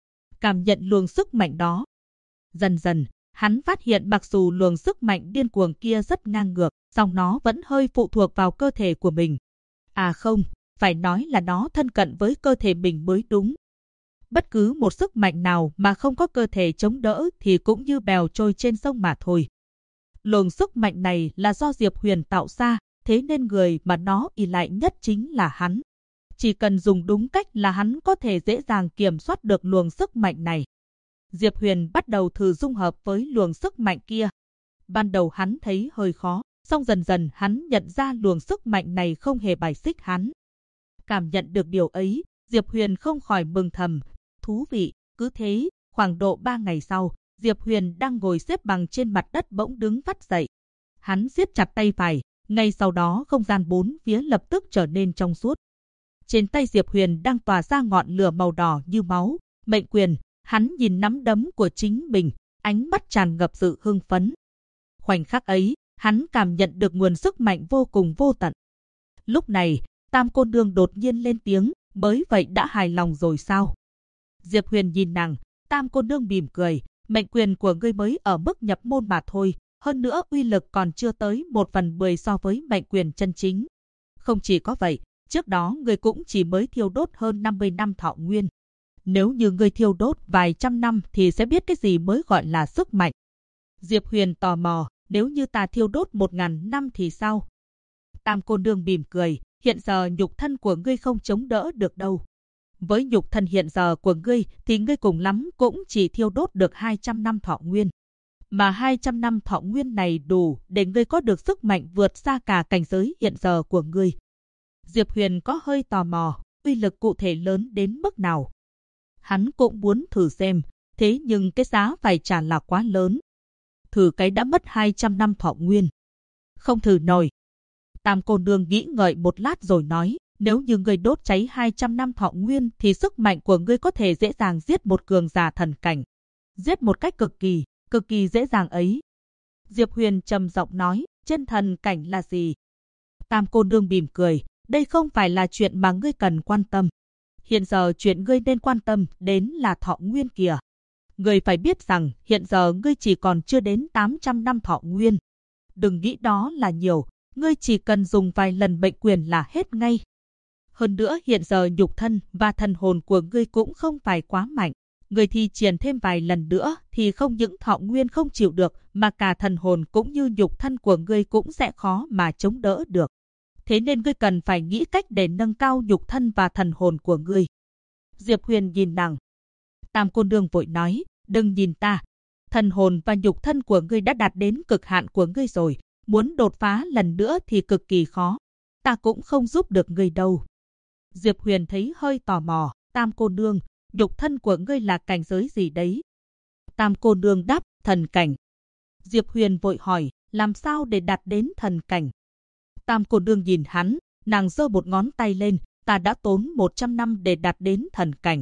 Cảm nhận luồng sức mạnh đó. Dần dần, hắn phát hiện mặc dù luồng sức mạnh điên cuồng kia rất ngang ngược, song nó vẫn hơi phụ thuộc vào cơ thể của mình. À không, phải nói là nó thân cận với cơ thể mình mới đúng. Bất cứ một sức mạnh nào mà không có cơ thể chống đỡ thì cũng như bèo trôi trên sông mà thôi. Luồng sức mạnh này là do Diệp Huyền tạo ra, thế nên người mà nó ỷ lại nhất chính là hắn. Chỉ cần dùng đúng cách là hắn có thể dễ dàng kiểm soát được luồng sức mạnh này. Diệp Huyền bắt đầu thử dung hợp với luồng sức mạnh kia. Ban đầu hắn thấy hơi khó, song dần dần hắn nhận ra luồng sức mạnh này không hề bài xích hắn. Cảm nhận được điều ấy, Diệp Huyền không khỏi mừng thầm. Thú vị, cứ thế, khoảng độ 3 ngày sau, Diệp Huyền đang ngồi xếp bằng trên mặt đất bỗng đứng phát dậy. Hắn siết chặt tay phải, ngay sau đó không gian bốn phía lập tức trở nên trong suốt. Trên tay Diệp Huyền đang tỏa ra ngọn lửa màu đỏ như máu, mệnh quyền, hắn nhìn nắm đấm của chính mình, ánh mắt tràn ngập sự hưng phấn. Khoảnh khắc ấy, hắn cảm nhận được nguồn sức mạnh vô cùng vô tận. Lúc này, Tam cô nương đột nhiên lên tiếng, mới vậy đã hài lòng rồi sao? Diệp Huyền nhìn nàng, Tam cô nương mỉm cười, mệnh quyền của ngươi mới ở mức nhập môn mà thôi, hơn nữa uy lực còn chưa tới 1/10 so với mệnh quyền chân chính. Không chỉ có vậy, trước đó ngươi cũng chỉ mới thiêu đốt hơn 50 năm thọ nguyên. Nếu như ngươi thiêu đốt vài trăm năm thì sẽ biết cái gì mới gọi là sức mạnh. Diệp Huyền tò mò, nếu như ta thiêu đốt 1000 năm thì sao? Tam cô nương mỉm cười, hiện giờ nhục thân của ngươi không chống đỡ được đâu. Với nhục thân hiện giờ của ngươi thì ngươi cùng lắm cũng chỉ thiêu đốt được 200 năm thọ nguyên. Mà 200 năm thọ nguyên này đủ để ngươi có được sức mạnh vượt xa cả cảnh giới hiện giờ của ngươi. Diệp Huyền có hơi tò mò, uy lực cụ thể lớn đến mức nào. Hắn cũng muốn thử xem, thế nhưng cái giá phải trả là quá lớn. Thử cái đã mất 200 năm thọ nguyên. Không thử nổi. Tam cô nương nghĩ ngợi một lát rồi nói, nếu như ngươi đốt cháy 200 năm thọ nguyên thì sức mạnh của ngươi có thể dễ dàng giết một cường giả thần cảnh. Giết một cách cực kỳ dễ dàng ấy. Diệp Huyền trầm giọng nói, trên thần cảnh là gì? Tam cô nương mỉm cười, đây không phải là chuyện mà ngươi cần quan tâm. Hiện giờ chuyện ngươi nên quan tâm đến là thọ nguyên kìa. Ngươi phải biết rằng hiện giờ ngươi chỉ còn chưa đến 800 năm thọ nguyên. Đừng nghĩ đó là nhiều, ngươi chỉ cần dùng vài lần mệnh quyền là hết ngay. Hơn nữa hiện giờ nhục thân và thần hồn của ngươi cũng không phải quá mạnh. Ngươi thi triển thêm vài lần nữa thì không những thọ nguyên không chịu được mà cả thần hồn cũng như nhục thân của ngươi cũng sẽ khó mà chống đỡ được. Thế nên ngươi cần phải nghĩ cách để nâng cao nhục thân và thần hồn của ngươi. Diệp Huyền nhìn nàng. Tam cô nương vội nói, đừng nhìn ta. Thần hồn và nhục thân của ngươi đã đạt đến cực hạn của ngươi rồi. Muốn đột phá lần nữa thì cực kỳ khó. Ta cũng không giúp được ngươi đâu. Diệp Huyền thấy hơi tò mò. Tam cô nương, nhục thân của ngươi là cảnh giới gì đấy? Tam cô nương đáp, thần cảnh. Diệp Huyền vội hỏi, làm sao để đạt đến thần cảnh? Tam cô nương nhìn hắn, nàng giơ một ngón tay lên, ta đã tốn 100 năm để đạt đến thần cảnh.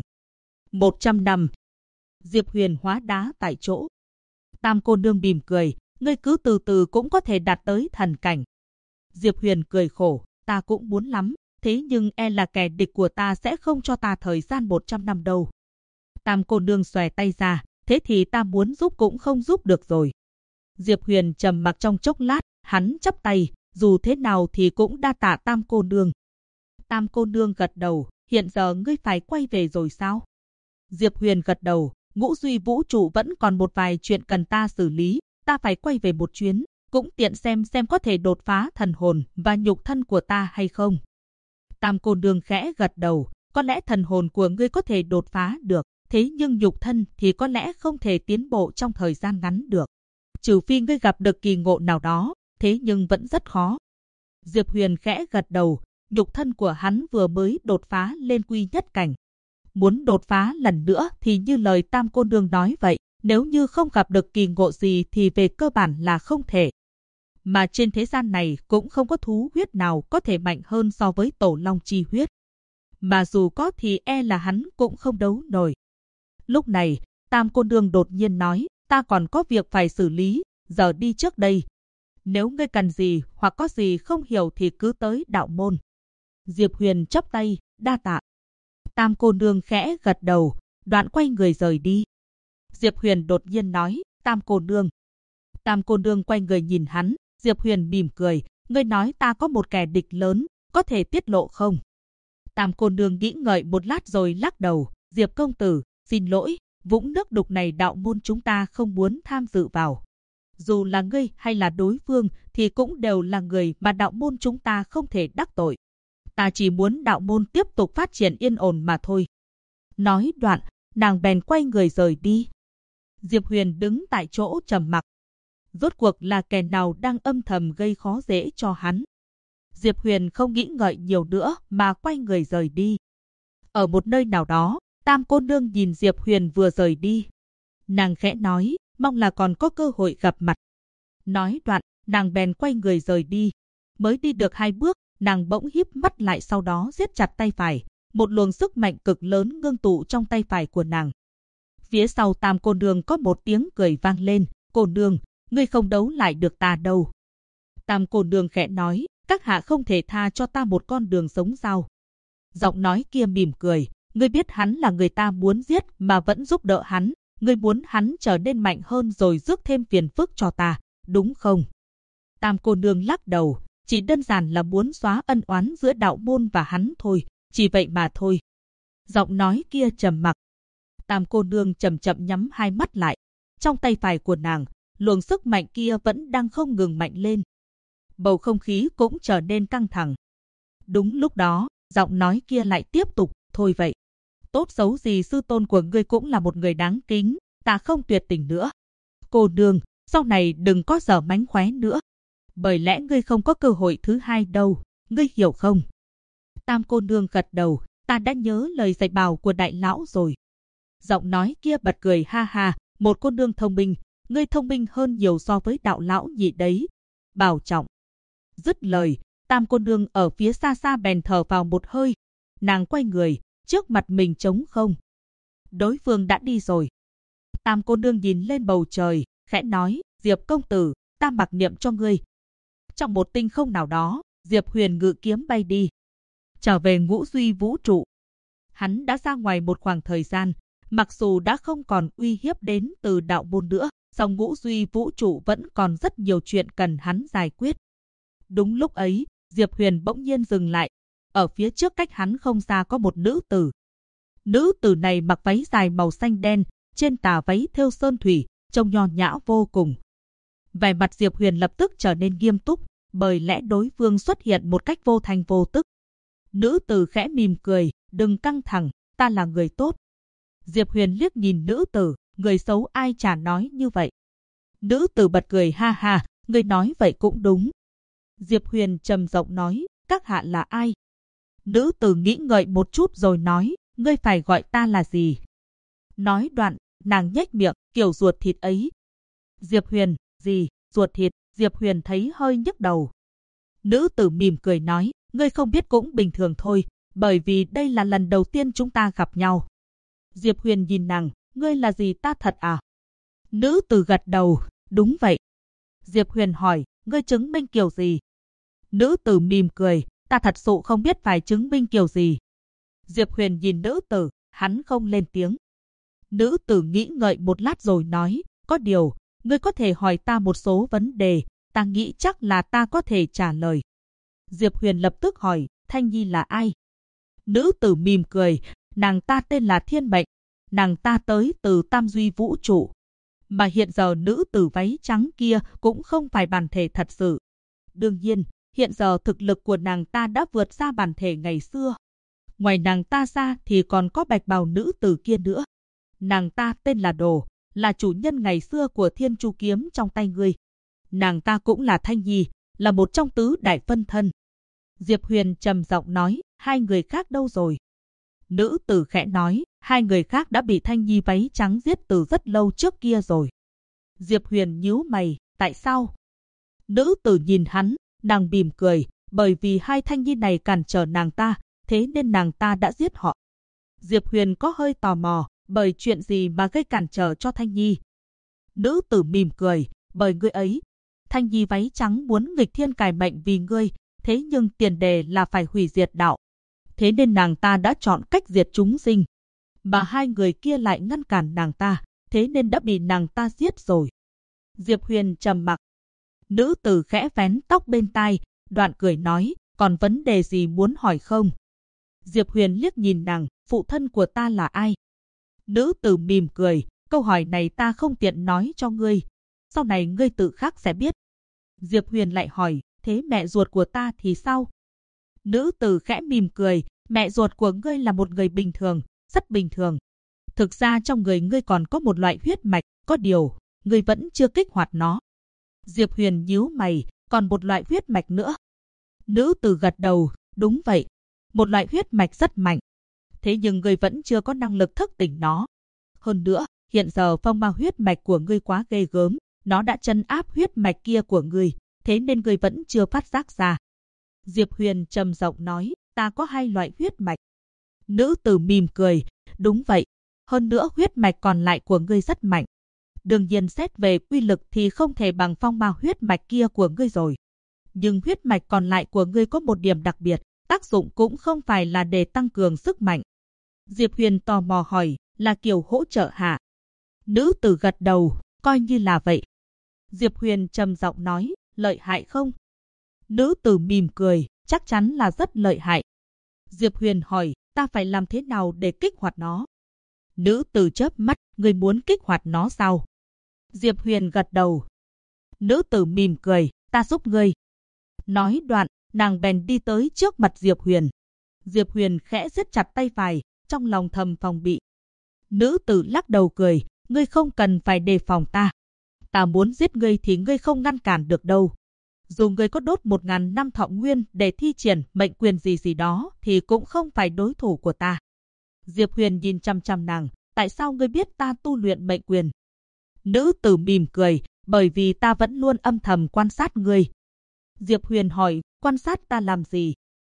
100 năm. Diệp Huyền hóa đá tại chỗ. Tam cô nương mỉm cười, ngươi cứ từ từ cũng có thể đạt tới thần cảnh. Diệp Huyền cười khổ, ta cũng muốn lắm, thế nhưng e là kẻ địch của ta sẽ không cho ta thời gian 100 năm đâu. Tam cô nương xòe tay ra, thế thì ta muốn giúp cũng không giúp được rồi. Diệp Huyền trầm mặc trong chốc lát, hắn chắp tay, dù thế nào thì cũng đa tạ Tam cô nương. Tam cô nương gật đầu, hiện giờ ngươi phải quay về rồi sao? Diệp Huyền gật đầu, ngũ duy vũ trụ vẫn còn một vài chuyện cần ta xử lý, ta phải quay về một chuyến, cũng tiện xem có thể đột phá thần hồn và nhục thân của ta hay không. Tam cô nương khẽ gật đầu, có lẽ thần hồn của ngươi có thể đột phá được, thế nhưng nhục thân thì có lẽ không thể tiến bộ trong thời gian ngắn được. Trừ phi ngươi gặp được kỳ ngộ nào đó, thế nhưng vẫn rất khó. Diệp Huyền khẽ gật đầu, nhục thân của hắn vừa mới đột phá lên quy nhất cảnh. Muốn đột phá lần nữa thì như lời Tam cô nương nói vậy, nếu như không gặp được kỳ ngộ gì thì về cơ bản là không thể. Mà trên thế gian này cũng không có thú huyết nào có thể mạnh hơn so với tổ long chi huyết. Mà dù có thì e là hắn cũng không đấu nổi. Lúc này, Tam cô nương đột nhiên nói, ta còn có việc phải xử lý, giờ đi trước đây. Nếu ngươi cần gì hoặc có gì không hiểu thì cứ tới đạo môn. Diệp Huyền chắp tay, đa tạ. Tam cô nương khẽ gật đầu, đoạn quay người rời đi. Diệp Huyền đột nhiên nói, Tam cô nương. Tam cô nương quay người nhìn hắn, Diệp Huyền mỉm cười, ngươi nói ta có một kẻ địch lớn, có thể tiết lộ không? Tam cô nương nghĩ ngợi một lát rồi lắc đầu, Diệp công tử, xin lỗi, vũng nước đục này đạo môn chúng ta không muốn tham dự vào. Dù là ngươi hay là đối phương thì cũng đều là người mà đạo môn chúng ta không thể đắc tội. Ta chỉ muốn đạo môn tiếp tục phát triển yên ổn mà thôi. Nói đoạn, nàng bèn quay người rời đi. Diệp Huyền đứng tại chỗ trầm mặc. Rốt cuộc là kẻ nào đang âm thầm gây khó dễ cho hắn. Diệp Huyền không nghĩ ngợi nhiều nữa mà quay người rời đi. Ở một nơi nào đó, Tam cô nương nhìn Diệp Huyền vừa rời đi. Nàng khẽ nói, mong là còn có cơ hội gặp mặt. Nói đoạn, nàng bèn quay người rời đi. Mới đi được 2 bước, nàng bỗng híp mắt lại, sau đó siết chặt tay phải. Một luồng sức mạnh cực lớn ngưng tụ trong tay phải của nàng. Phía sau Tam cô nương có một tiếng cười vang lên, cô nương, ngươi không đấu lại được ta đâu. Tam cô nương khẽ nói, các hạ không thể tha cho ta một con đường sống sao? Giọng nói kia mỉm cười, ngươi biết hắn là người ta muốn giết mà vẫn giúp đỡ hắn, ngươi muốn hắn trở nên mạnh hơn rồi rước thêm phiền phức cho ta, đúng không? Tam cô nương lắc đầu, chỉ đơn giản là muốn xóa ân oán giữa đạo môn và hắn thôi, chỉ vậy mà thôi. Giọng nói kia trầm mặc. Tam cô nương chậm chậm nhắm hai mắt lại. Trong tay phải của nàng, luồng sức mạnh kia vẫn đang không ngừng mạnh lên. Bầu không khí cũng trở nên căng thẳng. Đúng lúc đó, giọng nói kia lại tiếp tục, thôi vậy. Tốt xấu gì sư tôn của ngươi cũng là một người đáng kính, ta không tuyệt tình nữa. Cô nương, sau này đừng có giở mánh khóe nữa. Bởi lẽ ngươi không có cơ hội thứ hai đâu, ngươi hiểu không? Tam cô nương gật đầu, ta đã nhớ lời dạy bảo của đại lão rồi. Giọng nói kia bật cười ha ha, một cô nương thông minh, ngươi thông minh hơn nhiều so với đạo lão nhị đấy. Bảo trọng. Dứt lời, Tam cô nương ở phía xa xa bèn thở vào một hơi. Nàng quay người, trước mặt mình trống không. Đối phương đã đi rồi. Tam cô nương nhìn lên bầu trời, khẽ nói, Diệp công tử, ta mặc niệm cho ngươi. Trong một tinh không nào đó, Diệp Huyền ngự kiếm bay đi. Trở về ngũ duy vũ trụ. Hắn đã ra ngoài một khoảng thời gian, mặc dù đã không còn uy hiếp đến từ đạo môn nữa, song ngũ duy vũ trụ vẫn còn rất nhiều chuyện cần hắn giải quyết. Đúng lúc ấy, Diệp Huyền bỗng nhiên dừng lại. Ở phía trước cách hắn không xa có một nữ tử. Nữ tử này mặc váy dài màu xanh đen, trên tà váy thêu sơn thủy, trông nho nhã vô cùng. Vẻ mặt Diệp Huyền lập tức trở nên nghiêm túc, bởi lẽ đối phương xuất hiện một cách vô thành vô tức. Nữ tử khẽ mỉm cười, đừng căng thẳng, ta là người tốt. Diệp Huyền liếc nhìn nữ tử, người xấu ai chả nói như vậy. Nữ tử bật cười ha ha, người nói vậy cũng đúng. Diệp Huyền trầm giọng nói, các hạ là ai? Nữ tử nghĩ ngợi một chút rồi nói, ngươi phải gọi ta là gì? Nói đoạn, nàng nhếch miệng, kiểu ruột thịt ấy. Diệp Huyền, gì, ruột thịt? Diệp Huyền thấy hơi nhức đầu. Nữ tử mỉm cười nói, ngươi không biết cũng bình thường thôi, bởi vì đây là lần đầu tiên chúng ta gặp nhau. Diệp Huyền nhìn nàng, ngươi là gì ta thật à? Nữ tử gật đầu, đúng vậy. Diệp Huyền hỏi, ngươi chứng minh kiểu gì? Nữ tử mỉm cười, ta thật sự không biết phải chứng minh kiểu gì. Diệp Huyền nhìn nữ tử, hắn không lên tiếng. Nữ tử nghĩ ngợi một lát rồi nói, có điều, ngươi có thể hỏi ta một số vấn đề, ta nghĩ chắc là ta có thể trả lời. Diệp Huyền lập tức hỏi, Thanh Nhi là ai? Nữ tử mỉm cười, nàng ta tên là Thiên Mệnh, nàng ta tới từ Tam Duy Vũ Trụ. Mà hiện giờ nữ tử váy trắng kia cũng không phải bản thể thật sự. Đương nhiên, hiện giờ thực lực của nàng ta đã vượt xa bản thể ngày xưa. Ngoài nàng ta ra thì còn có bạch bào nữ tử kia nữa. Nàng ta tên là Đồ, là chủ nhân ngày xưa của Thiên Chu Kiếm trong tay ngươi. Nàng ta cũng là Thanh Nhi, là một trong tứ đại phân thân. Diệp Huyền trầm giọng nói, hai người khác đâu rồi? Nữ tử khẽ nói, hai người khác đã bị Thanh Nhi váy trắng giết từ rất lâu trước kia rồi. Diệp Huyền nhíu mày, tại sao? Nữ tử nhìn hắn, nàng mỉm cười, bởi vì hai Thanh Nhi này cản trở nàng ta, thế nên nàng ta đã giết họ. Diệp Huyền có hơi tò mò, bởi chuyện gì mà gây cản trở cho Thanh Nhi? Nữ tử mỉm cười, bởi ngươi ấy. Thanh Nhi váy trắng muốn nghịch thiên cải mệnh vì ngươi, thế nhưng tiền đề là phải hủy diệt đạo. Thế nên nàng ta đã chọn cách diệt chúng sinh. Mà hai người kia lại ngăn cản nàng ta, thế nên đã bị nàng ta giết rồi. Diệp Huyền trầm mặc. Nữ tử khẽ vén tóc bên tai, đoạn cười nói, còn vấn đề gì muốn hỏi không? Diệp Huyền liếc nhìn nàng, phụ thân của ta là ai? Nữ tử mỉm cười, câu hỏi này ta không tiện nói cho ngươi. Sau này ngươi tự khắc sẽ biết. Diệp Huyền lại hỏi, thế mẹ ruột của ta thì sao? Nữ tử khẽ mỉm cười, mẹ ruột của ngươi là một người bình thường, rất bình thường. Thực ra trong người ngươi còn có một loại huyết mạch, có điều, ngươi vẫn chưa kích hoạt nó. Diệp Huyền nhíu mày, còn một loại huyết mạch nữa. Nữ tử gật đầu, đúng vậy. Một loại huyết mạch rất mạnh. Thế nhưng ngươi vẫn chưa có năng lực thức tỉnh nó. Hơn nữa, hiện giờ phong ma huyết mạch của ngươi quá ghê gớm, nó đã trấn áp huyết mạch kia của ngươi, thế nên ngươi vẫn chưa phát giác ra. Diệp Huyền trầm giọng nói, ta có hai loại huyết mạch. Nữ tử mỉm cười, đúng vậy. Hơn nữa huyết mạch còn lại của ngươi rất mạnh. Đương nhiên xét về uy lực thì không thể bằng phong ma huyết mạch kia của ngươi rồi. Nhưng huyết mạch còn lại của ngươi có một điểm đặc biệt, tác dụng cũng không phải là để tăng cường sức mạnh. Diệp Huyền tò mò hỏi, là kiểu hỗ trợ hả? Nữ tử gật đầu, coi như là vậy. Diệp Huyền trầm giọng nói, lợi hại không? Nữ tử mỉm cười, chắc chắn là rất lợi hại. Diệp Huyền hỏi, ta phải làm thế nào để kích hoạt nó? Nữ tử chớp mắt, ngươi muốn kích hoạt nó sao? Diệp Huyền gật đầu. Nữ tử mỉm cười, ta giúp ngươi. Nói đoạn, nàng bèn đi tới trước mặt Diệp Huyền. Diệp Huyền khẽ siết chặt tay phải, trong lòng thầm phòng bị. Nữ tử lắc đầu cười, ngươi không cần phải đề phòng ta. Ta muốn giết ngươi thì ngươi không ngăn cản được đâu. Dù ngươi có đốt 1000 năm thọ nguyên để thi triển mệnh quyền gì đó thì cũng không phải đối thủ của ta. Diệp Huyền nhìn chăm chăm nàng, tại sao ngươi biết ta tu luyện mệnh quyền? Nữ tử mỉm cười, bởi vì ta vẫn luôn âm thầm quan sát ngươi. Diệp Huyền hỏi, quan sát ta làm gì?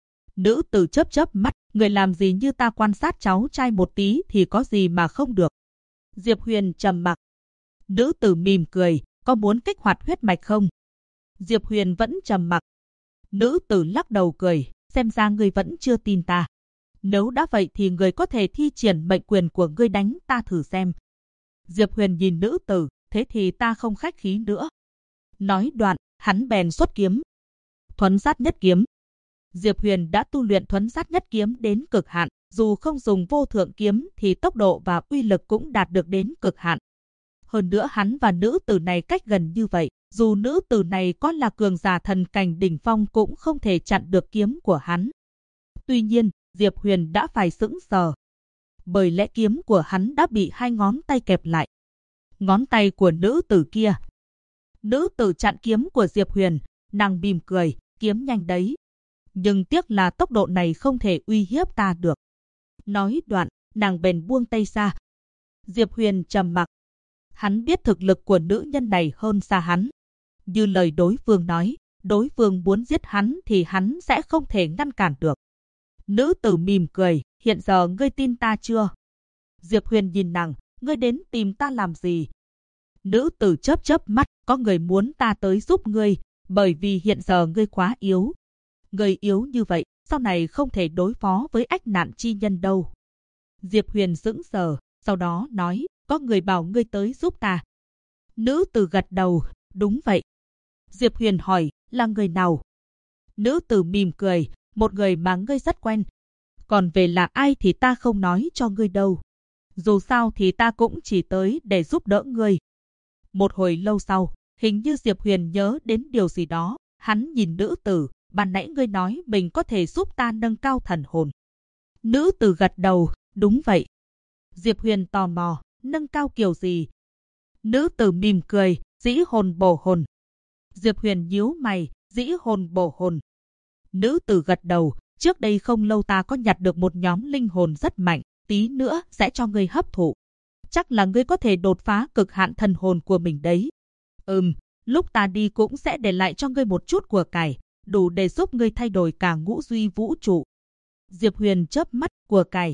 Nữ tử chớp chớp mắt, người làm gì như ta quan sát cháu trai một tí thì có gì mà không được. Diệp Huyền trầm mặc. Nữ tử mỉm cười, có muốn kích hoạt huyết mạch không? Diệp Huyền vẫn trầm mặc. Nữ tử lắc đầu cười, xem ra ngươi vẫn chưa tin ta. Nếu đã vậy thì ngươi có thể thi triển mệnh quyền của ngươi đánh ta thử xem. Diệp Huyền nhìn nữ tử, thế thì ta không khách khí nữa. Nói đoạn, hắn bèn xuất kiếm. Thuấn sát nhất kiếm. Diệp Huyền đã tu luyện thuấn sát nhất kiếm đến cực hạn, dù không dùng vô thượng kiếm thì tốc độ và uy lực cũng đạt được đến cực hạn. Hơn nữa hắn và nữ tử này cách gần như vậy, dù nữ tử này có là cường giả thần cảnh đỉnh phong cũng không thể chặn được kiếm của hắn. Tuy nhiên, Diệp Huyền đã phải sững sờ, bởi lẽ kiếm của hắn đã bị hai ngón tay kẹp lại. Ngón tay của nữ tử kia. Nữ tử chặn kiếm của Diệp Huyền, nàng mỉm cười, kiếm nhanh đấy. Nhưng tiếc là tốc độ này không thể uy hiếp ta được. Nói đoạn, nàng bèn buông tay ra. Diệp Huyền trầm mặc. Hắn biết thực lực của nữ nhân này hơn xa hắn. Như lời đối phương nói, đối phương muốn giết hắn thì hắn sẽ không thể ngăn cản được. Nữ tử mỉm cười, hiện giờ ngươi tin ta chưa? Diệp Huyền nhìn nàng, ngươi đến tìm ta làm gì? Nữ tử chớp chớp mắt, có người muốn ta tới giúp ngươi, bởi vì hiện giờ ngươi quá yếu. Ngươi yếu như vậy, sau này không thể đối phó với ách nạn chi nhân đâu. Diệp Huyền sững sờ, sau đó nói, có người bảo ngươi tới giúp ta. Nữ tử gật đầu, đúng vậy. Diệp Huyền hỏi, là người nào? Nữ tử mỉm cười, một người mà ngươi rất quen. Còn về là ai thì ta không nói cho ngươi đâu. Dù sao thì ta cũng chỉ tới để giúp đỡ ngươi. Một hồi lâu sau, hình như Diệp Huyền nhớ đến điều gì đó. Hắn nhìn nữ tử, ban nãy ngươi nói mình có thể giúp ta nâng cao thần hồn. Nữ tử gật đầu, đúng vậy. Diệp Huyền tò mò, nâng cao kiểu gì? Nữ tử mỉm cười, dĩ hồn bổ hồn. Diệp Huyền nhíu mày, dĩ hồn bổ hồn. Nữ tử gật đầu, trước đây không lâu ta có nhặt được một nhóm linh hồn rất mạnh, tí nữa sẽ cho ngươi hấp thụ. Chắc là ngươi có thể đột phá cực hạn thần hồn của mình đấy. Lúc ta đi cũng sẽ để lại cho ngươi một chút của cải, đủ để giúp ngươi thay đổi cả ngũ duy vũ trụ. Diệp Huyền chớp mắt, của cải.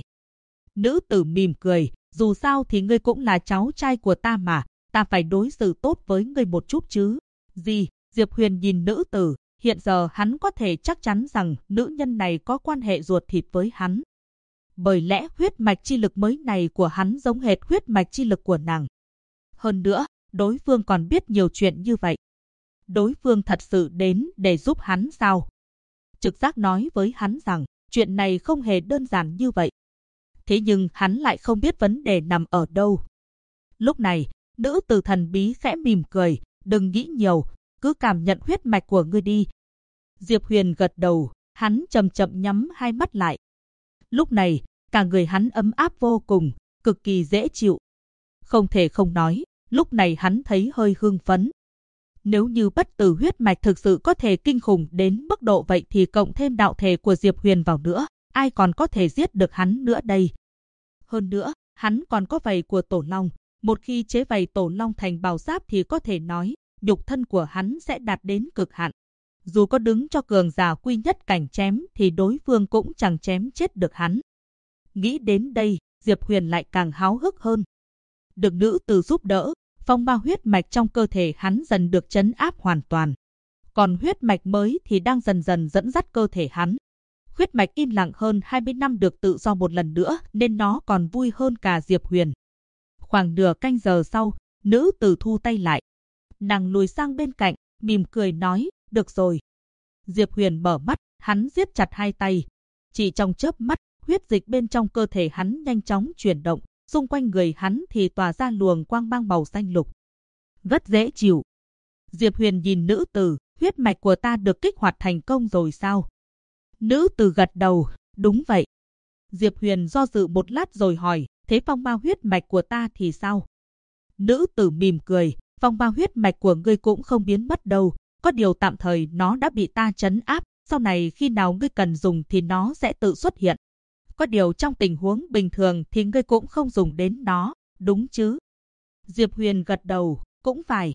Nữ tử mỉm cười, dù sao thì ngươi cũng là cháu trai của ta mà, ta phải đối xử tốt với ngươi một chút chứ. Gì? Diệp Huyền nhìn nữ tử, hiện giờ hắn có thể chắc chắn rằng nữ nhân này có quan hệ ruột thịt với hắn. Bởi lẽ huyết mạch chi lực mới này của hắn giống hệt huyết mạch chi lực của nàng. Hơn nữa, đối phương còn biết nhiều chuyện như vậy. Đối phương thật sự đến để giúp hắn sao? Trực giác nói với hắn rằng chuyện này không hề đơn giản như vậy. Thế nhưng hắn lại không biết vấn đề nằm ở đâu. Lúc này, nữ tử thần bí khẽ mỉm cười, đừng nghĩ nhiều, cứ cảm nhận huyết mạch của ngươi đi. Diệp Huyền gật đầu, hắn chậm chậm nhắm hai mắt lại. Lúc này, cả người hắn ấm áp vô cùng, cực kỳ dễ chịu. Không thể không nói, lúc này hắn thấy hơi hưng phấn. Nếu như bất tử huyết mạch thực sự có thể kinh khủng đến mức độ vậy thì cộng thêm đạo thể của Diệp Huyền vào nữa, ai còn có thể giết được hắn nữa đây. Hơn nữa, hắn còn có vảy của Tổ Long, một khi chế vảy Tổ Long thành bào giáp thì có thể nói, nhục thân của hắn sẽ đạt đến cực hạn. Dù có đứng cho cường giả quy nhất cảnh chém thì đối phương cũng chẳng chém chết được hắn. Nghĩ đến đây, Diệp Huyền lại càng háo hức hơn. Được nữ tử giúp đỡ, phong ba huyết mạch trong cơ thể hắn dần được trấn áp hoàn toàn. Còn huyết mạch mới thì đang dần dần dẫn dắt cơ thể hắn. Huyết mạch im lặng hơn 20 năm được tự do một lần nữa nên nó còn vui hơn cả Diệp Huyền. Khoảng nửa canh giờ sau, nữ tử thu tay lại. Nàng lùi sang bên cạnh, mỉm cười nói, được rồi. Diệp Huyền mở mắt, hắn siết chặt hai tay. Chỉ trong chớp mắt, huyết dịch bên trong cơ thể hắn nhanh chóng chuyển động, xung quanh người hắn thì tỏa ra luồng quang mang màu xanh lục. Rất dễ chịu. Diệp Huyền nhìn nữ tử, huyết mạch của ta được kích hoạt thành công rồi sao? Nữ tử gật đầu, đúng vậy. Diệp Huyền do dự một lát rồi hỏi, thế phong ba huyết mạch của ta thì sao? Nữ tử mỉm cười, phong ba huyết mạch của ngươi cũng không biến mất đâu, có điều tạm thời nó đã bị ta trấn áp, sau này khi nào ngươi cần dùng thì nó sẽ tự xuất hiện. Có điều trong tình huống bình thường thì ngươi cũng không dùng đến nó, đúng chứ? Diệp Huyền gật đầu, cũng phải.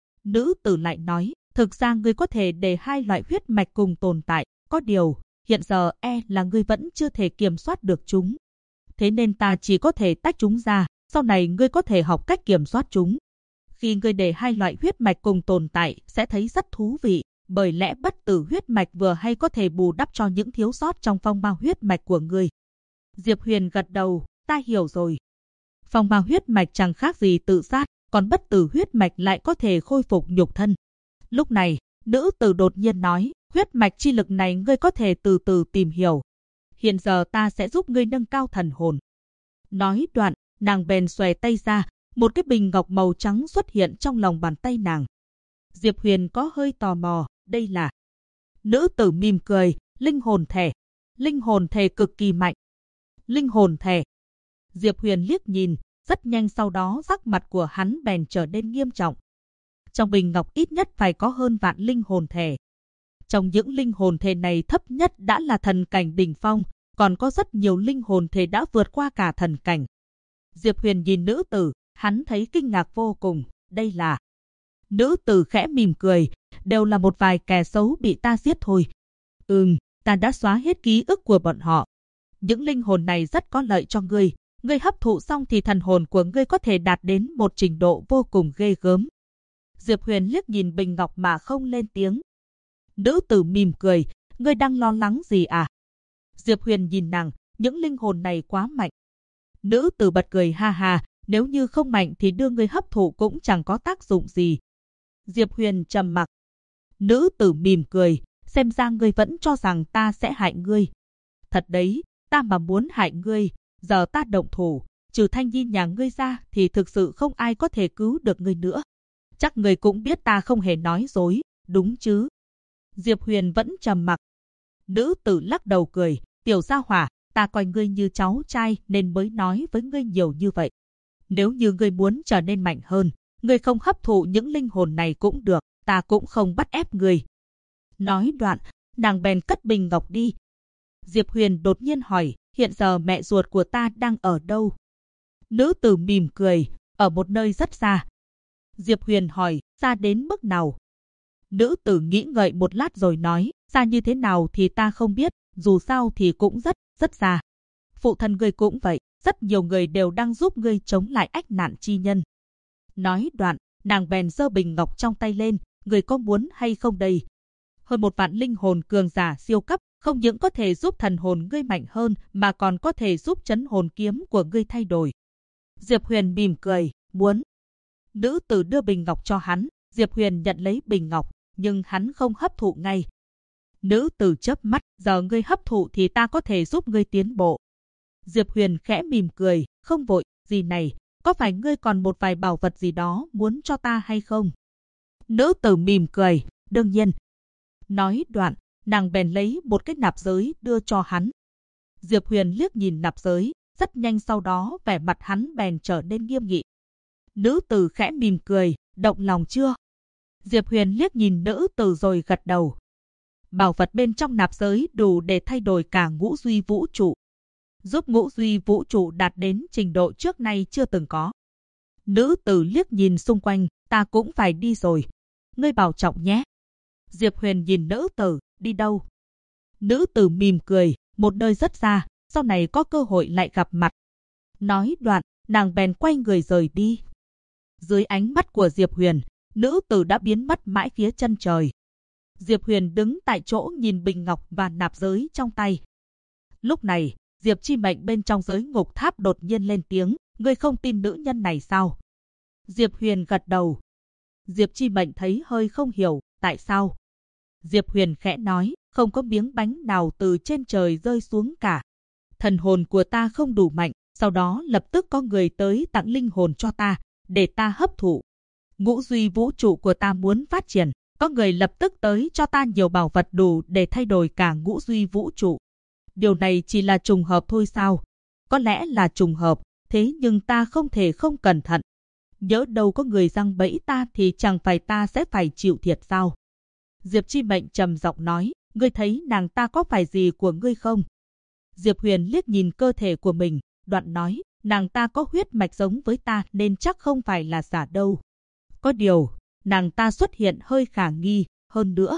Nữ tử lại nói, thực ra ngươi có thể để hai loại huyết mạch cùng tồn tại, có điều, hiện giờ là ngươi vẫn chưa thể kiểm soát được chúng. Thế nên ta chỉ có thể tách chúng ra, sau này ngươi có thể học cách kiểm soát chúng. Khi ngươi để hai loại huyết mạch cùng tồn tại sẽ thấy rất thú vị, bởi lẽ bất tử huyết mạch vừa hay có thể bù đắp cho những thiếu sót trong phong ba huyết mạch của ngươi. Diệp Huyền gật đầu, ta hiểu rồi. Phong ba huyết mạch chẳng khác gì tự sát, còn bất tử huyết mạch lại có thể khôi phục nhục thân. Lúc này, nữ tử đột nhiên nói, huyết mạch chi lực này ngươi có thể từ từ tìm hiểu. Hiện giờ ta sẽ giúp ngươi nâng cao thần hồn. Nói đoạn, nàng bèn xòe tay ra, một cái bình ngọc màu trắng xuất hiện trong lòng bàn tay nàng. Diệp Huyền có hơi tò mò, đây là... Nữ tử mỉm cười, linh hồn thể. Linh hồn thể cực kỳ mạnh. Linh hồn thể. Diệp Huyền liếc nhìn, rất nhanh sau đó sắc mặt của hắn bèn trở nên nghiêm trọng. Trong bình ngọc ít nhất phải có hơn vạn linh hồn thể. Trong những linh hồn thể này thấp nhất đã là thần cảnh đỉnh phong, còn có rất nhiều linh hồn thể đã vượt qua cả thần cảnh. Diệp Huyền nhìn nữ tử, hắn thấy kinh ngạc vô cùng, đây là... Nữ tử khẽ mỉm cười, đều là một vài kẻ xấu bị ta giết thôi. Ta đã xóa hết ký ức của bọn họ. Những linh hồn này rất có lợi cho ngươi. Ngươi hấp thụ xong thì thần hồn của ngươi có thể đạt đến một trình độ vô cùng ghê gớm. Diệp Huyền liếc nhìn bình ngọc mà không lên tiếng. Nữ tử mỉm cười, ngươi đang lo lắng gì à? Diệp Huyền nhìn nàng, những linh hồn này quá mạnh. Nữ tử bật cười ha ha, nếu như không mạnh thì đưa ngươi hấp thụ cũng chẳng có tác dụng gì. Diệp Huyền trầm mặc. Nữ tử mỉm cười, xem ra ngươi vẫn cho rằng ta sẽ hại ngươi. Thật đấy, ta mà muốn hại ngươi, giờ ta động thủ, trừ Thanh Nhi nhà ngươi ra thì thực sự không ai có thể cứu được ngươi nữa. Chắc ngươi cũng biết ta không hề nói dối, đúng chứ? Diệp Huyền vẫn trầm mặc. Nữ tử lắc đầu cười, tiểu gia hỏa, ta coi ngươi như cháu trai nên mới nói với ngươi nhiều như vậy. Nếu như ngươi muốn trở nên mạnh hơn, ngươi không hấp thụ những linh hồn này cũng được, ta cũng không bắt ép ngươi. Nói đoạn, nàng bèn cất bình ngọc đi. Diệp Huyền đột nhiên hỏi, hiện giờ mẹ ruột của ta đang ở đâu? Nữ tử mỉm cười, ở một nơi rất xa. Diệp Huyền hỏi, xa đến mức nào? Nữ tử nghĩ ngợi một lát rồi nói, xa như thế nào thì ta không biết, dù sao thì cũng rất xa. Phụ thân ngươi cũng vậy, rất nhiều người đều đang giúp ngươi chống lại ách nạn chi nhân. Nói đoạn, nàng bèn giơ bình ngọc trong tay lên, ngươi có muốn hay không đây? Hơn 1 vạn linh hồn cường giả siêu cấp, không những có thể giúp thần hồn ngươi mạnh hơn mà còn có thể giúp trấn hồn kiếm của ngươi thay đổi. Diệp Huyền mỉm cười, muốn. Nữ tử đưa bình ngọc cho hắn, Diệp Huyền nhận lấy bình ngọc, nhưng hắn không hấp thụ ngay. Nữ tử chớp mắt, giờ ngươi hấp thụ thì ta có thể giúp ngươi tiến bộ. Diệp Huyền khẽ mỉm cười, không vội, gì này, có phải ngươi còn một vài bảo vật gì đó muốn cho ta hay không? Nữ tử mỉm cười, đương nhiên. Nói đoạn, nàng bèn lấy một cái nạp giới đưa cho hắn. Diệp Huyền liếc nhìn nạp giới, rất nhanh sau đó vẻ mặt hắn bèn trở nên nghiêm nghị. Nữ tử khẽ mỉm cười, động lòng chưa? Diệp Huyền liếc nhìn nữ tử rồi gật đầu. Bảo vật bên trong nạp giới đủ để thay đổi cả ngũ duy vũ trụ, giúp ngũ duy vũ trụ đạt đến trình độ trước nay chưa từng có. Nữ tử liếc nhìn xung quanh, ta cũng phải đi rồi. Ngươi bảo trọng nhé. Diệp Huyền nhìn nữ tử, đi đâu? Nữ tử mỉm cười, một nơi rất xa, sau này có cơ hội lại gặp mặt. Nói đoạn, nàng bèn quay người rời đi. Dưới ánh mắt của Diệp Huyền, nữ tử đã biến mất mãi phía chân trời. Diệp Huyền đứng tại chỗ nhìn bình ngọc và nạp giới trong tay. Lúc này, Diệp Chi Mệnh bên trong giới ngục tháp đột nhiên lên tiếng, ngươi không tin nữ nhân này sao? Diệp Huyền gật đầu. Diệp Chi Mệnh thấy hơi không hiểu, tại sao? Diệp Huyền khẽ nói, không có miếng bánh nào từ trên trời rơi xuống cả. Thần hồn của ta không đủ mạnh, sau đó lập tức có người tới tặng linh hồn cho ta, để ta hấp thụ. Ngũ duy vũ trụ của ta muốn phát triển, có người lập tức tới cho ta nhiều bảo vật đủ để thay đổi cả ngũ duy vũ trụ. Điều này chỉ là trùng hợp thôi sao? Có lẽ là trùng hợp, thế nhưng ta không thể không cẩn thận. Nhỡ đâu có người giăng bẫy ta thì chẳng phải ta sẽ phải chịu thiệt sao? Diệp Chi Mệnh trầm giọng nói, ngươi thấy nàng ta có phải gì của ngươi không? Diệp Huyền liếc nhìn cơ thể của mình, đoạn nói, nàng ta có huyết mạch giống với ta nên chắc không phải là giả đâu. Có điều, nàng ta xuất hiện hơi khả nghi, hơn nữa.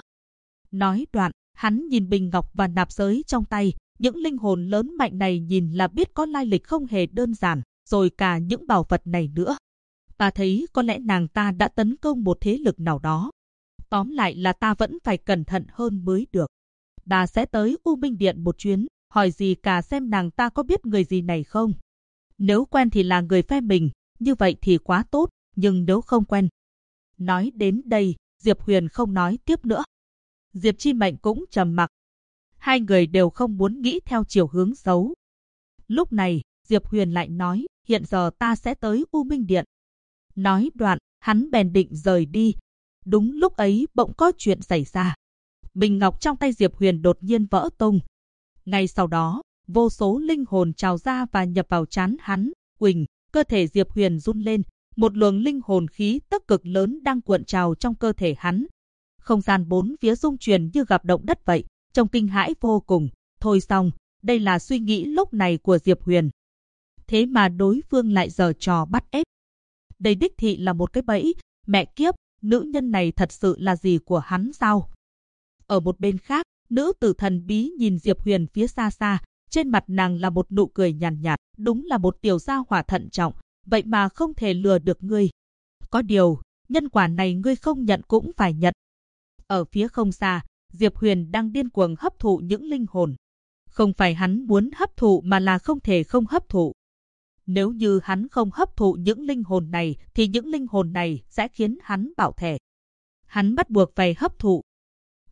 Nói đoạn, hắn nhìn bình ngọc và nạp giới trong tay, những linh hồn lớn mạnh này nhìn là biết có lai lịch không hề đơn giản, rồi cả những bảo vật này nữa. Ta thấy có lẽ nàng ta đã tấn công một thế lực nào đó. Tóm lại là ta vẫn phải cẩn thận hơn mới được. Ta sẽ tới U Minh Điện một chuyến, hỏi gì cả xem nàng ta có biết người gì này không. Nếu quen thì là người phe mình, như vậy thì quá tốt, nhưng nếu không quen. Nói đến đây, Diệp Huyền không nói tiếp nữa. Diệp Chi Mệnh cũng trầm mặc. Hai người đều không muốn nghĩ theo chiều hướng xấu. Lúc này, Diệp Huyền lại nói, hiện giờ ta sẽ tới U Minh Điện. Nói đoạn, hắn bèn định rời đi. Đúng lúc ấy bỗng có chuyện xảy ra. Bình ngọc trong tay Diệp Huyền đột nhiên vỡ tung. Ngay sau đó, vô số linh hồn trào ra và nhập vào trán hắn. Quỳnh, cơ thể Diệp Huyền run lên. Một luồng linh hồn khí tức cực lớn đang cuộn trào trong cơ thể hắn. Không gian bốn phía rung chuyển như gặp động đất vậy, trông kinh hãi vô cùng. Thôi xong, đây là suy nghĩ lúc này của Diệp Huyền. Thế mà đối phương lại giở trò bắt ép. Đây đích thị là một cái bẫy, mẹ kiếp, nữ nhân này thật sự là gì của hắn sao? Ở một bên khác, nữ tử thần bí nhìn Diệp Huyền phía xa xa, trên mặt nàng là một nụ cười nhàn nhạt, đúng là một tiểu gia hỏa thận trọng, vậy mà không thể lừa được ngươi. Có điều, nhân quả này ngươi không nhận cũng phải nhận. Ở phía không xa, Diệp Huyền đang điên cuồng hấp thụ những linh hồn. Không phải hắn muốn hấp thụ mà là không thể không hấp thụ. Nếu như hắn không hấp thụ những linh hồn này thì những linh hồn này sẽ khiến hắn bạo thể. Hắn bắt buộc phải hấp thụ,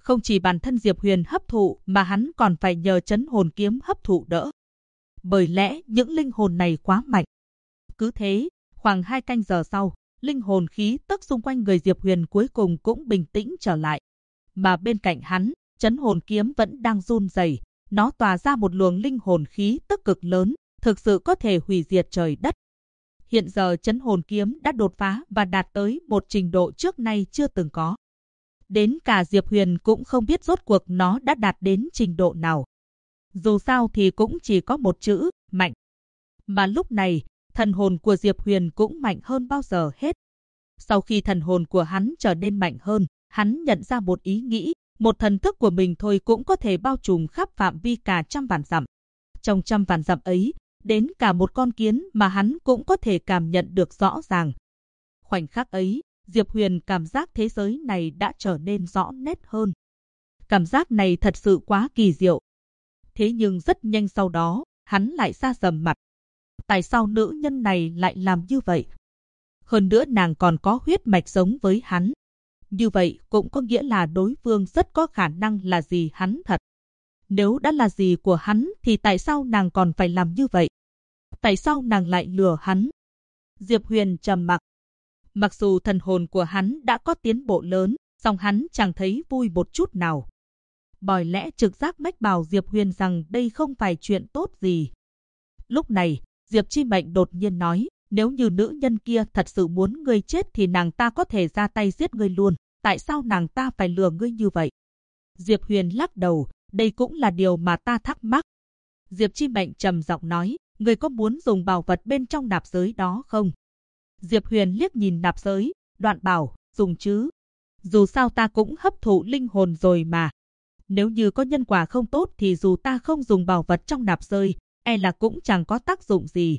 không chỉ bản thân Diệp Huyền hấp thụ mà hắn còn phải nhờ Chấn Hồn Kiếm hấp thụ đỡ. Bởi lẽ những linh hồn này quá mạnh. Cứ thế, khoảng 2 canh giờ sau, linh hồn khí tức xung quanh người Diệp Huyền cuối cùng cũng bình tĩnh trở lại. Mà bên cạnh hắn, Chấn Hồn Kiếm vẫn đang run rẩy, nó tỏa ra một luồng linh hồn khí tức cực lớn, thực sự có thể hủy diệt trời đất. Hiện giờ Chấn Hồn Kiếm đã đột phá và đạt tới một trình độ trước nay chưa từng có. Đến cả Diệp Huyền cũng không biết rốt cuộc nó đã đạt đến trình độ nào. Dù sao thì cũng chỉ có một chữ, mạnh. Mà lúc này, thần hồn của Diệp Huyền cũng mạnh hơn bao giờ hết. Sau khi thần hồn của hắn trở nên mạnh hơn, hắn nhận ra một ý nghĩ, một thần thức của mình thôi cũng có thể bao trùm khắp phạm vi cả 100.000 dặm. Trong 100.000 dặm ấy, đến cả một con kiến mà hắn cũng có thể cảm nhận được rõ ràng. Khoảnh khắc ấy, Diệp Huyền cảm giác thế giới này đã trở nên rõ nét hơn. Cảm giác này thật sự quá kỳ diệu. Thế nhưng rất nhanh sau đó, hắn lại sa sầm mặt. Tại sao nữ nhân này lại làm như vậy? Hơn nữa nàng còn có huyết mạch giống với hắn. Như vậy cũng có nghĩa là đối phương rất có khả năng là dì hắn thật. Nếu đã là dì của hắn thì tại sao nàng còn phải làm như vậy? Tại sao nàng lại lừa hắn? Diệp Huyền trầm mặc. Mặc dù thần hồn của hắn đã có tiến bộ lớn, song hắn chẳng thấy vui một chút nào. Bởi lẽ trực giác mách bảo Diệp Huyền rằng đây không phải chuyện tốt gì. Lúc này, Diệp Chi Mệnh đột nhiên nói, nếu như nữ nhân kia thật sự muốn ngươi chết thì nàng ta có thể ra tay giết ngươi luôn. Tại sao nàng ta phải lừa ngươi như vậy? Diệp Huyền lắc đầu, đây cũng là điều mà ta thắc mắc. Diệp Chi Mệnh trầm giọng nói, ngươi có muốn dùng bảo vật bên trong nạp giới đó không? Diệp Huyền liếc nhìn nạp giới, đoạn bảo, dùng chứ. Dù sao ta cũng hấp thụ linh hồn rồi mà. Nếu như có nhân quả không tốt thì dù ta không dùng bảo vật trong nạp giới, e là cũng chẳng có tác dụng gì.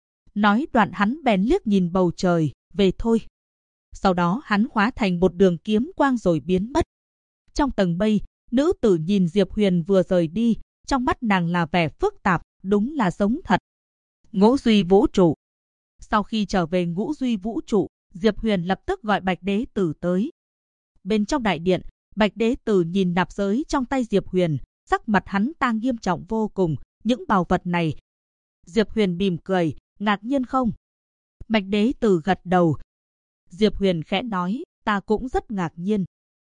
Nói đoạn hắn bèn liếc nhìn bầu trời, về thôi. Sau đó hắn hóa thành một đường kiếm quang rồi biến mất. Trong tầng mây, nữ tử nhìn Diệp Huyền vừa rời đi, trong mắt nàng là vẻ phức tạp, đúng là giống thật. Ngũ Duy Vũ Trụ. Sau khi trở về Ngũ Duy Vũ Trụ, Diệp Huyền lập tức gọi Bạch Đế Tử tới. Bên trong đại điện, Bạch Đế Tử nhìn nạp giới trong tay Diệp Huyền, sắc mặt hắn ta nghiêm trọng vô cùng, những bảo vật này. Diệp Huyền mỉm cười, ngạc nhiên không? Bạch Đế Tử gật đầu. Diệp Huyền khẽ nói, ta cũng rất ngạc nhiên.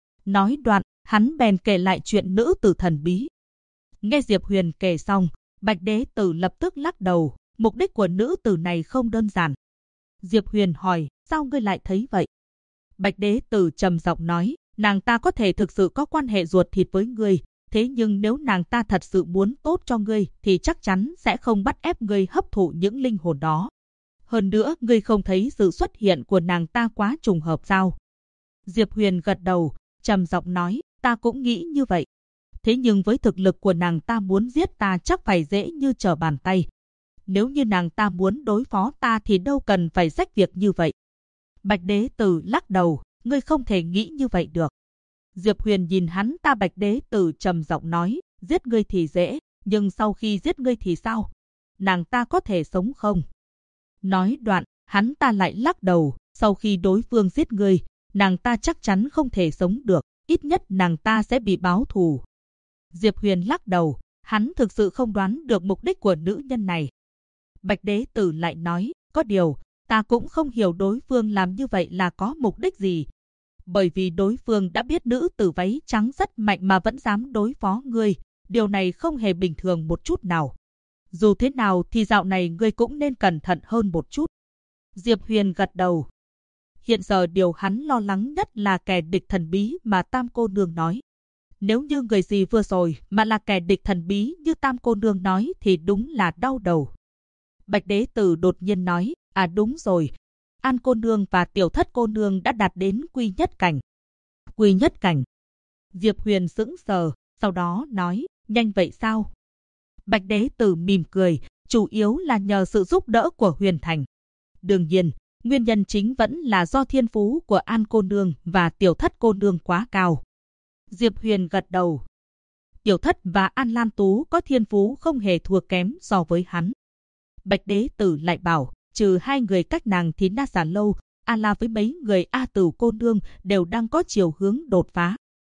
Nói đoạn, hắn bèn kể lại chuyện nữ tử thần bí. Nghe Diệp Huyền kể xong, Bạch Đế Tử lập tức lắc đầu, mục đích của nữ tử này không đơn giản. Diệp Huyền hỏi, sao ngươi lại thấy vậy? Bạch Đế Tử trầm giọng nói, nàng ta có thể thực sự có quan hệ ruột thịt với ngươi, thế nhưng nếu nàng ta thật sự muốn tốt cho ngươi thì chắc chắn sẽ không bắt ép ngươi hấp thụ những linh hồn đó. Hơn nữa, ngươi không thấy sự xuất hiện của nàng ta quá trùng hợp sao? Diệp Huyền gật đầu, trầm giọng nói, ta cũng nghĩ như vậy. Thế nhưng với thực lực của nàng ta muốn giết ta chắc phải dễ như trở bàn tay. Nếu như nàng ta muốn đối phó ta thì đâu cần phải rách việc như vậy. Bạch Đế Tử lắc đầu, ngươi không thể nghĩ như vậy được. Diệp Huyền nhìn hắn ta. Bạch Đế Tử trầm giọng nói, giết ngươi thì dễ, nhưng sau khi giết ngươi thì sao? Nàng ta có thể sống không? Nói đoạn, hắn ta lại lắc đầu, sau khi đối phương giết ngươi, nàng ta chắc chắn không thể sống được, ít nhất nàng ta sẽ bị báo thù. Diệp Huyền lắc đầu, hắn thực sự không đoán được mục đích của nữ nhân này. Bạch Đế Tử lại nói, có điều, ta cũng không hiểu đối phương làm như vậy là có mục đích gì. Bởi vì đối phương đã biết nữ tử váy trắng rất mạnh mà vẫn dám đối phó ngươi, điều này không hề bình thường một chút nào. Dù thế nào thì dạo này ngươi cũng nên cẩn thận hơn một chút. Diệp Huyền gật đầu. Hiện giờ điều hắn lo lắng nhất là kẻ địch thần bí mà Tam cô nương nói. Nếu như người gì vừa rồi mà là kẻ địch thần bí như Tam cô nương nói thì đúng là đau đầu. Bạch Đế Tử đột nhiên nói, à đúng rồi, An cô nương và Tiểu Thất cô nương đã đạt đến quy nhất cảnh. Quy nhất cảnh. Diệp Huyền sững sờ, sau đó nói, nhanh vậy sao? Bạch Đế Tử mỉm cười, chủ yếu là nhờ sự giúp đỡ của Huyền Thành. Đương nhiên, nguyên nhân chính vẫn là do thiên phú của An cô nương và Tiểu Thất cô nương quá cao. Diệp Huyền gật đầu. Tiểu Thất và An Lan Tú có thiên phú không hề thua kém so với hắn. Bạch Đế Tử lại bảo, trừ hai người cách nàng thì Na Giả Lâu, A La với mấy người A Tử cô nương đều đang có chiều hướng đột phá.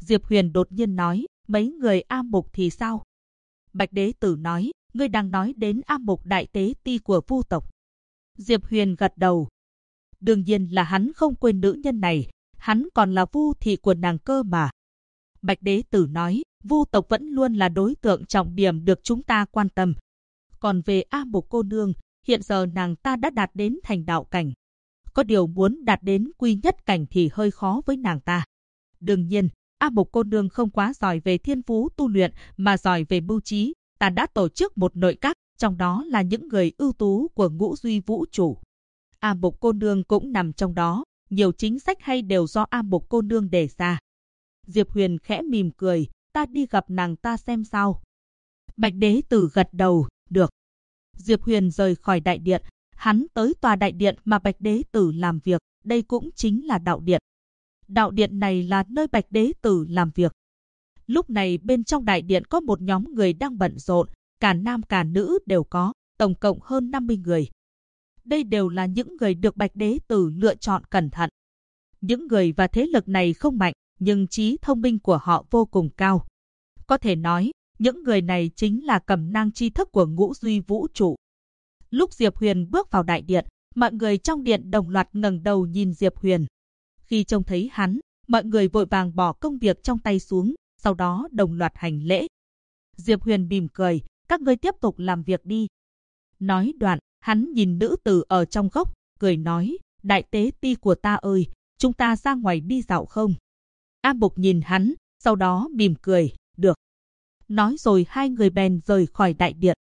Diệp Huyền đột nhiên nói, mấy người A Mục thì sao? Bạch Đế Tử nói, ngươi đang nói đến A Mục đại tế ti của Vu tộc. Diệp Huyền gật đầu. Đương nhiên là hắn không quên nữ nhân này, hắn còn là Vu thị của nàng cơ mà. Bạch Đế Tử nói, Vu tộc vẫn luôn là đối tượng trọng điểm được chúng ta quan tâm. Còn về A Mục cô nương, hiện giờ nàng ta đã đạt đến thành đạo cảnh. Có điều muốn đạt đến quy nhất cảnh thì hơi khó với nàng ta. Đương nhiên, A Mục cô nương không quá giỏi về thiên phú tu luyện mà giỏi về mưu trí. Ta đã tổ chức một nội các, trong đó là những người ưu tú của ngũ duy vũ trụ. A Mục cô nương cũng nằm trong đó, nhiều chính sách hay đều do A Mục cô nương đề ra. Diệp Huyền khẽ mỉm cười, ta đi gặp nàng ta xem sao. Bạch Đế Tử gật đầu, được. Diệp Huyền rời khỏi đại điện, hắn tới tòa đại điện mà Bạch Đế Tử làm việc, đây cũng chính là đạo điện. Đạo điện này là nơi Bạch Đế Tử làm việc. Lúc này bên trong đại điện có một nhóm người đang bận rộn, cả nam cả nữ đều có, tổng cộng hơn 50 người. Đây đều là những người được Bạch Đế Tử lựa chọn cẩn thận. Những người và thế lực này không mạnh, nhưng trí thông minh của họ vô cùng cao. Có thể nói, những người này chính là cẩm nang tri thức của ngũ duy vũ trụ. Lúc Diệp Huyền bước vào đại điện, mọi người trong điện đồng loạt ngẩng đầu nhìn Diệp Huyền. Khi trông thấy hắn, mọi người vội vàng bỏ công việc trong tay xuống, sau đó đồng loạt hành lễ. Diệp Huyền mỉm cười, các ngươi tiếp tục làm việc đi. Nói đoạn, hắn nhìn nữ tử ở trong góc, cười nói, đại tế ti của ta ơi, chúng ta ra ngoài đi dạo không? A Mục nhìn hắn, sau đó mỉm cười, được. Nói rồi hai người bèn rời khỏi đại điện.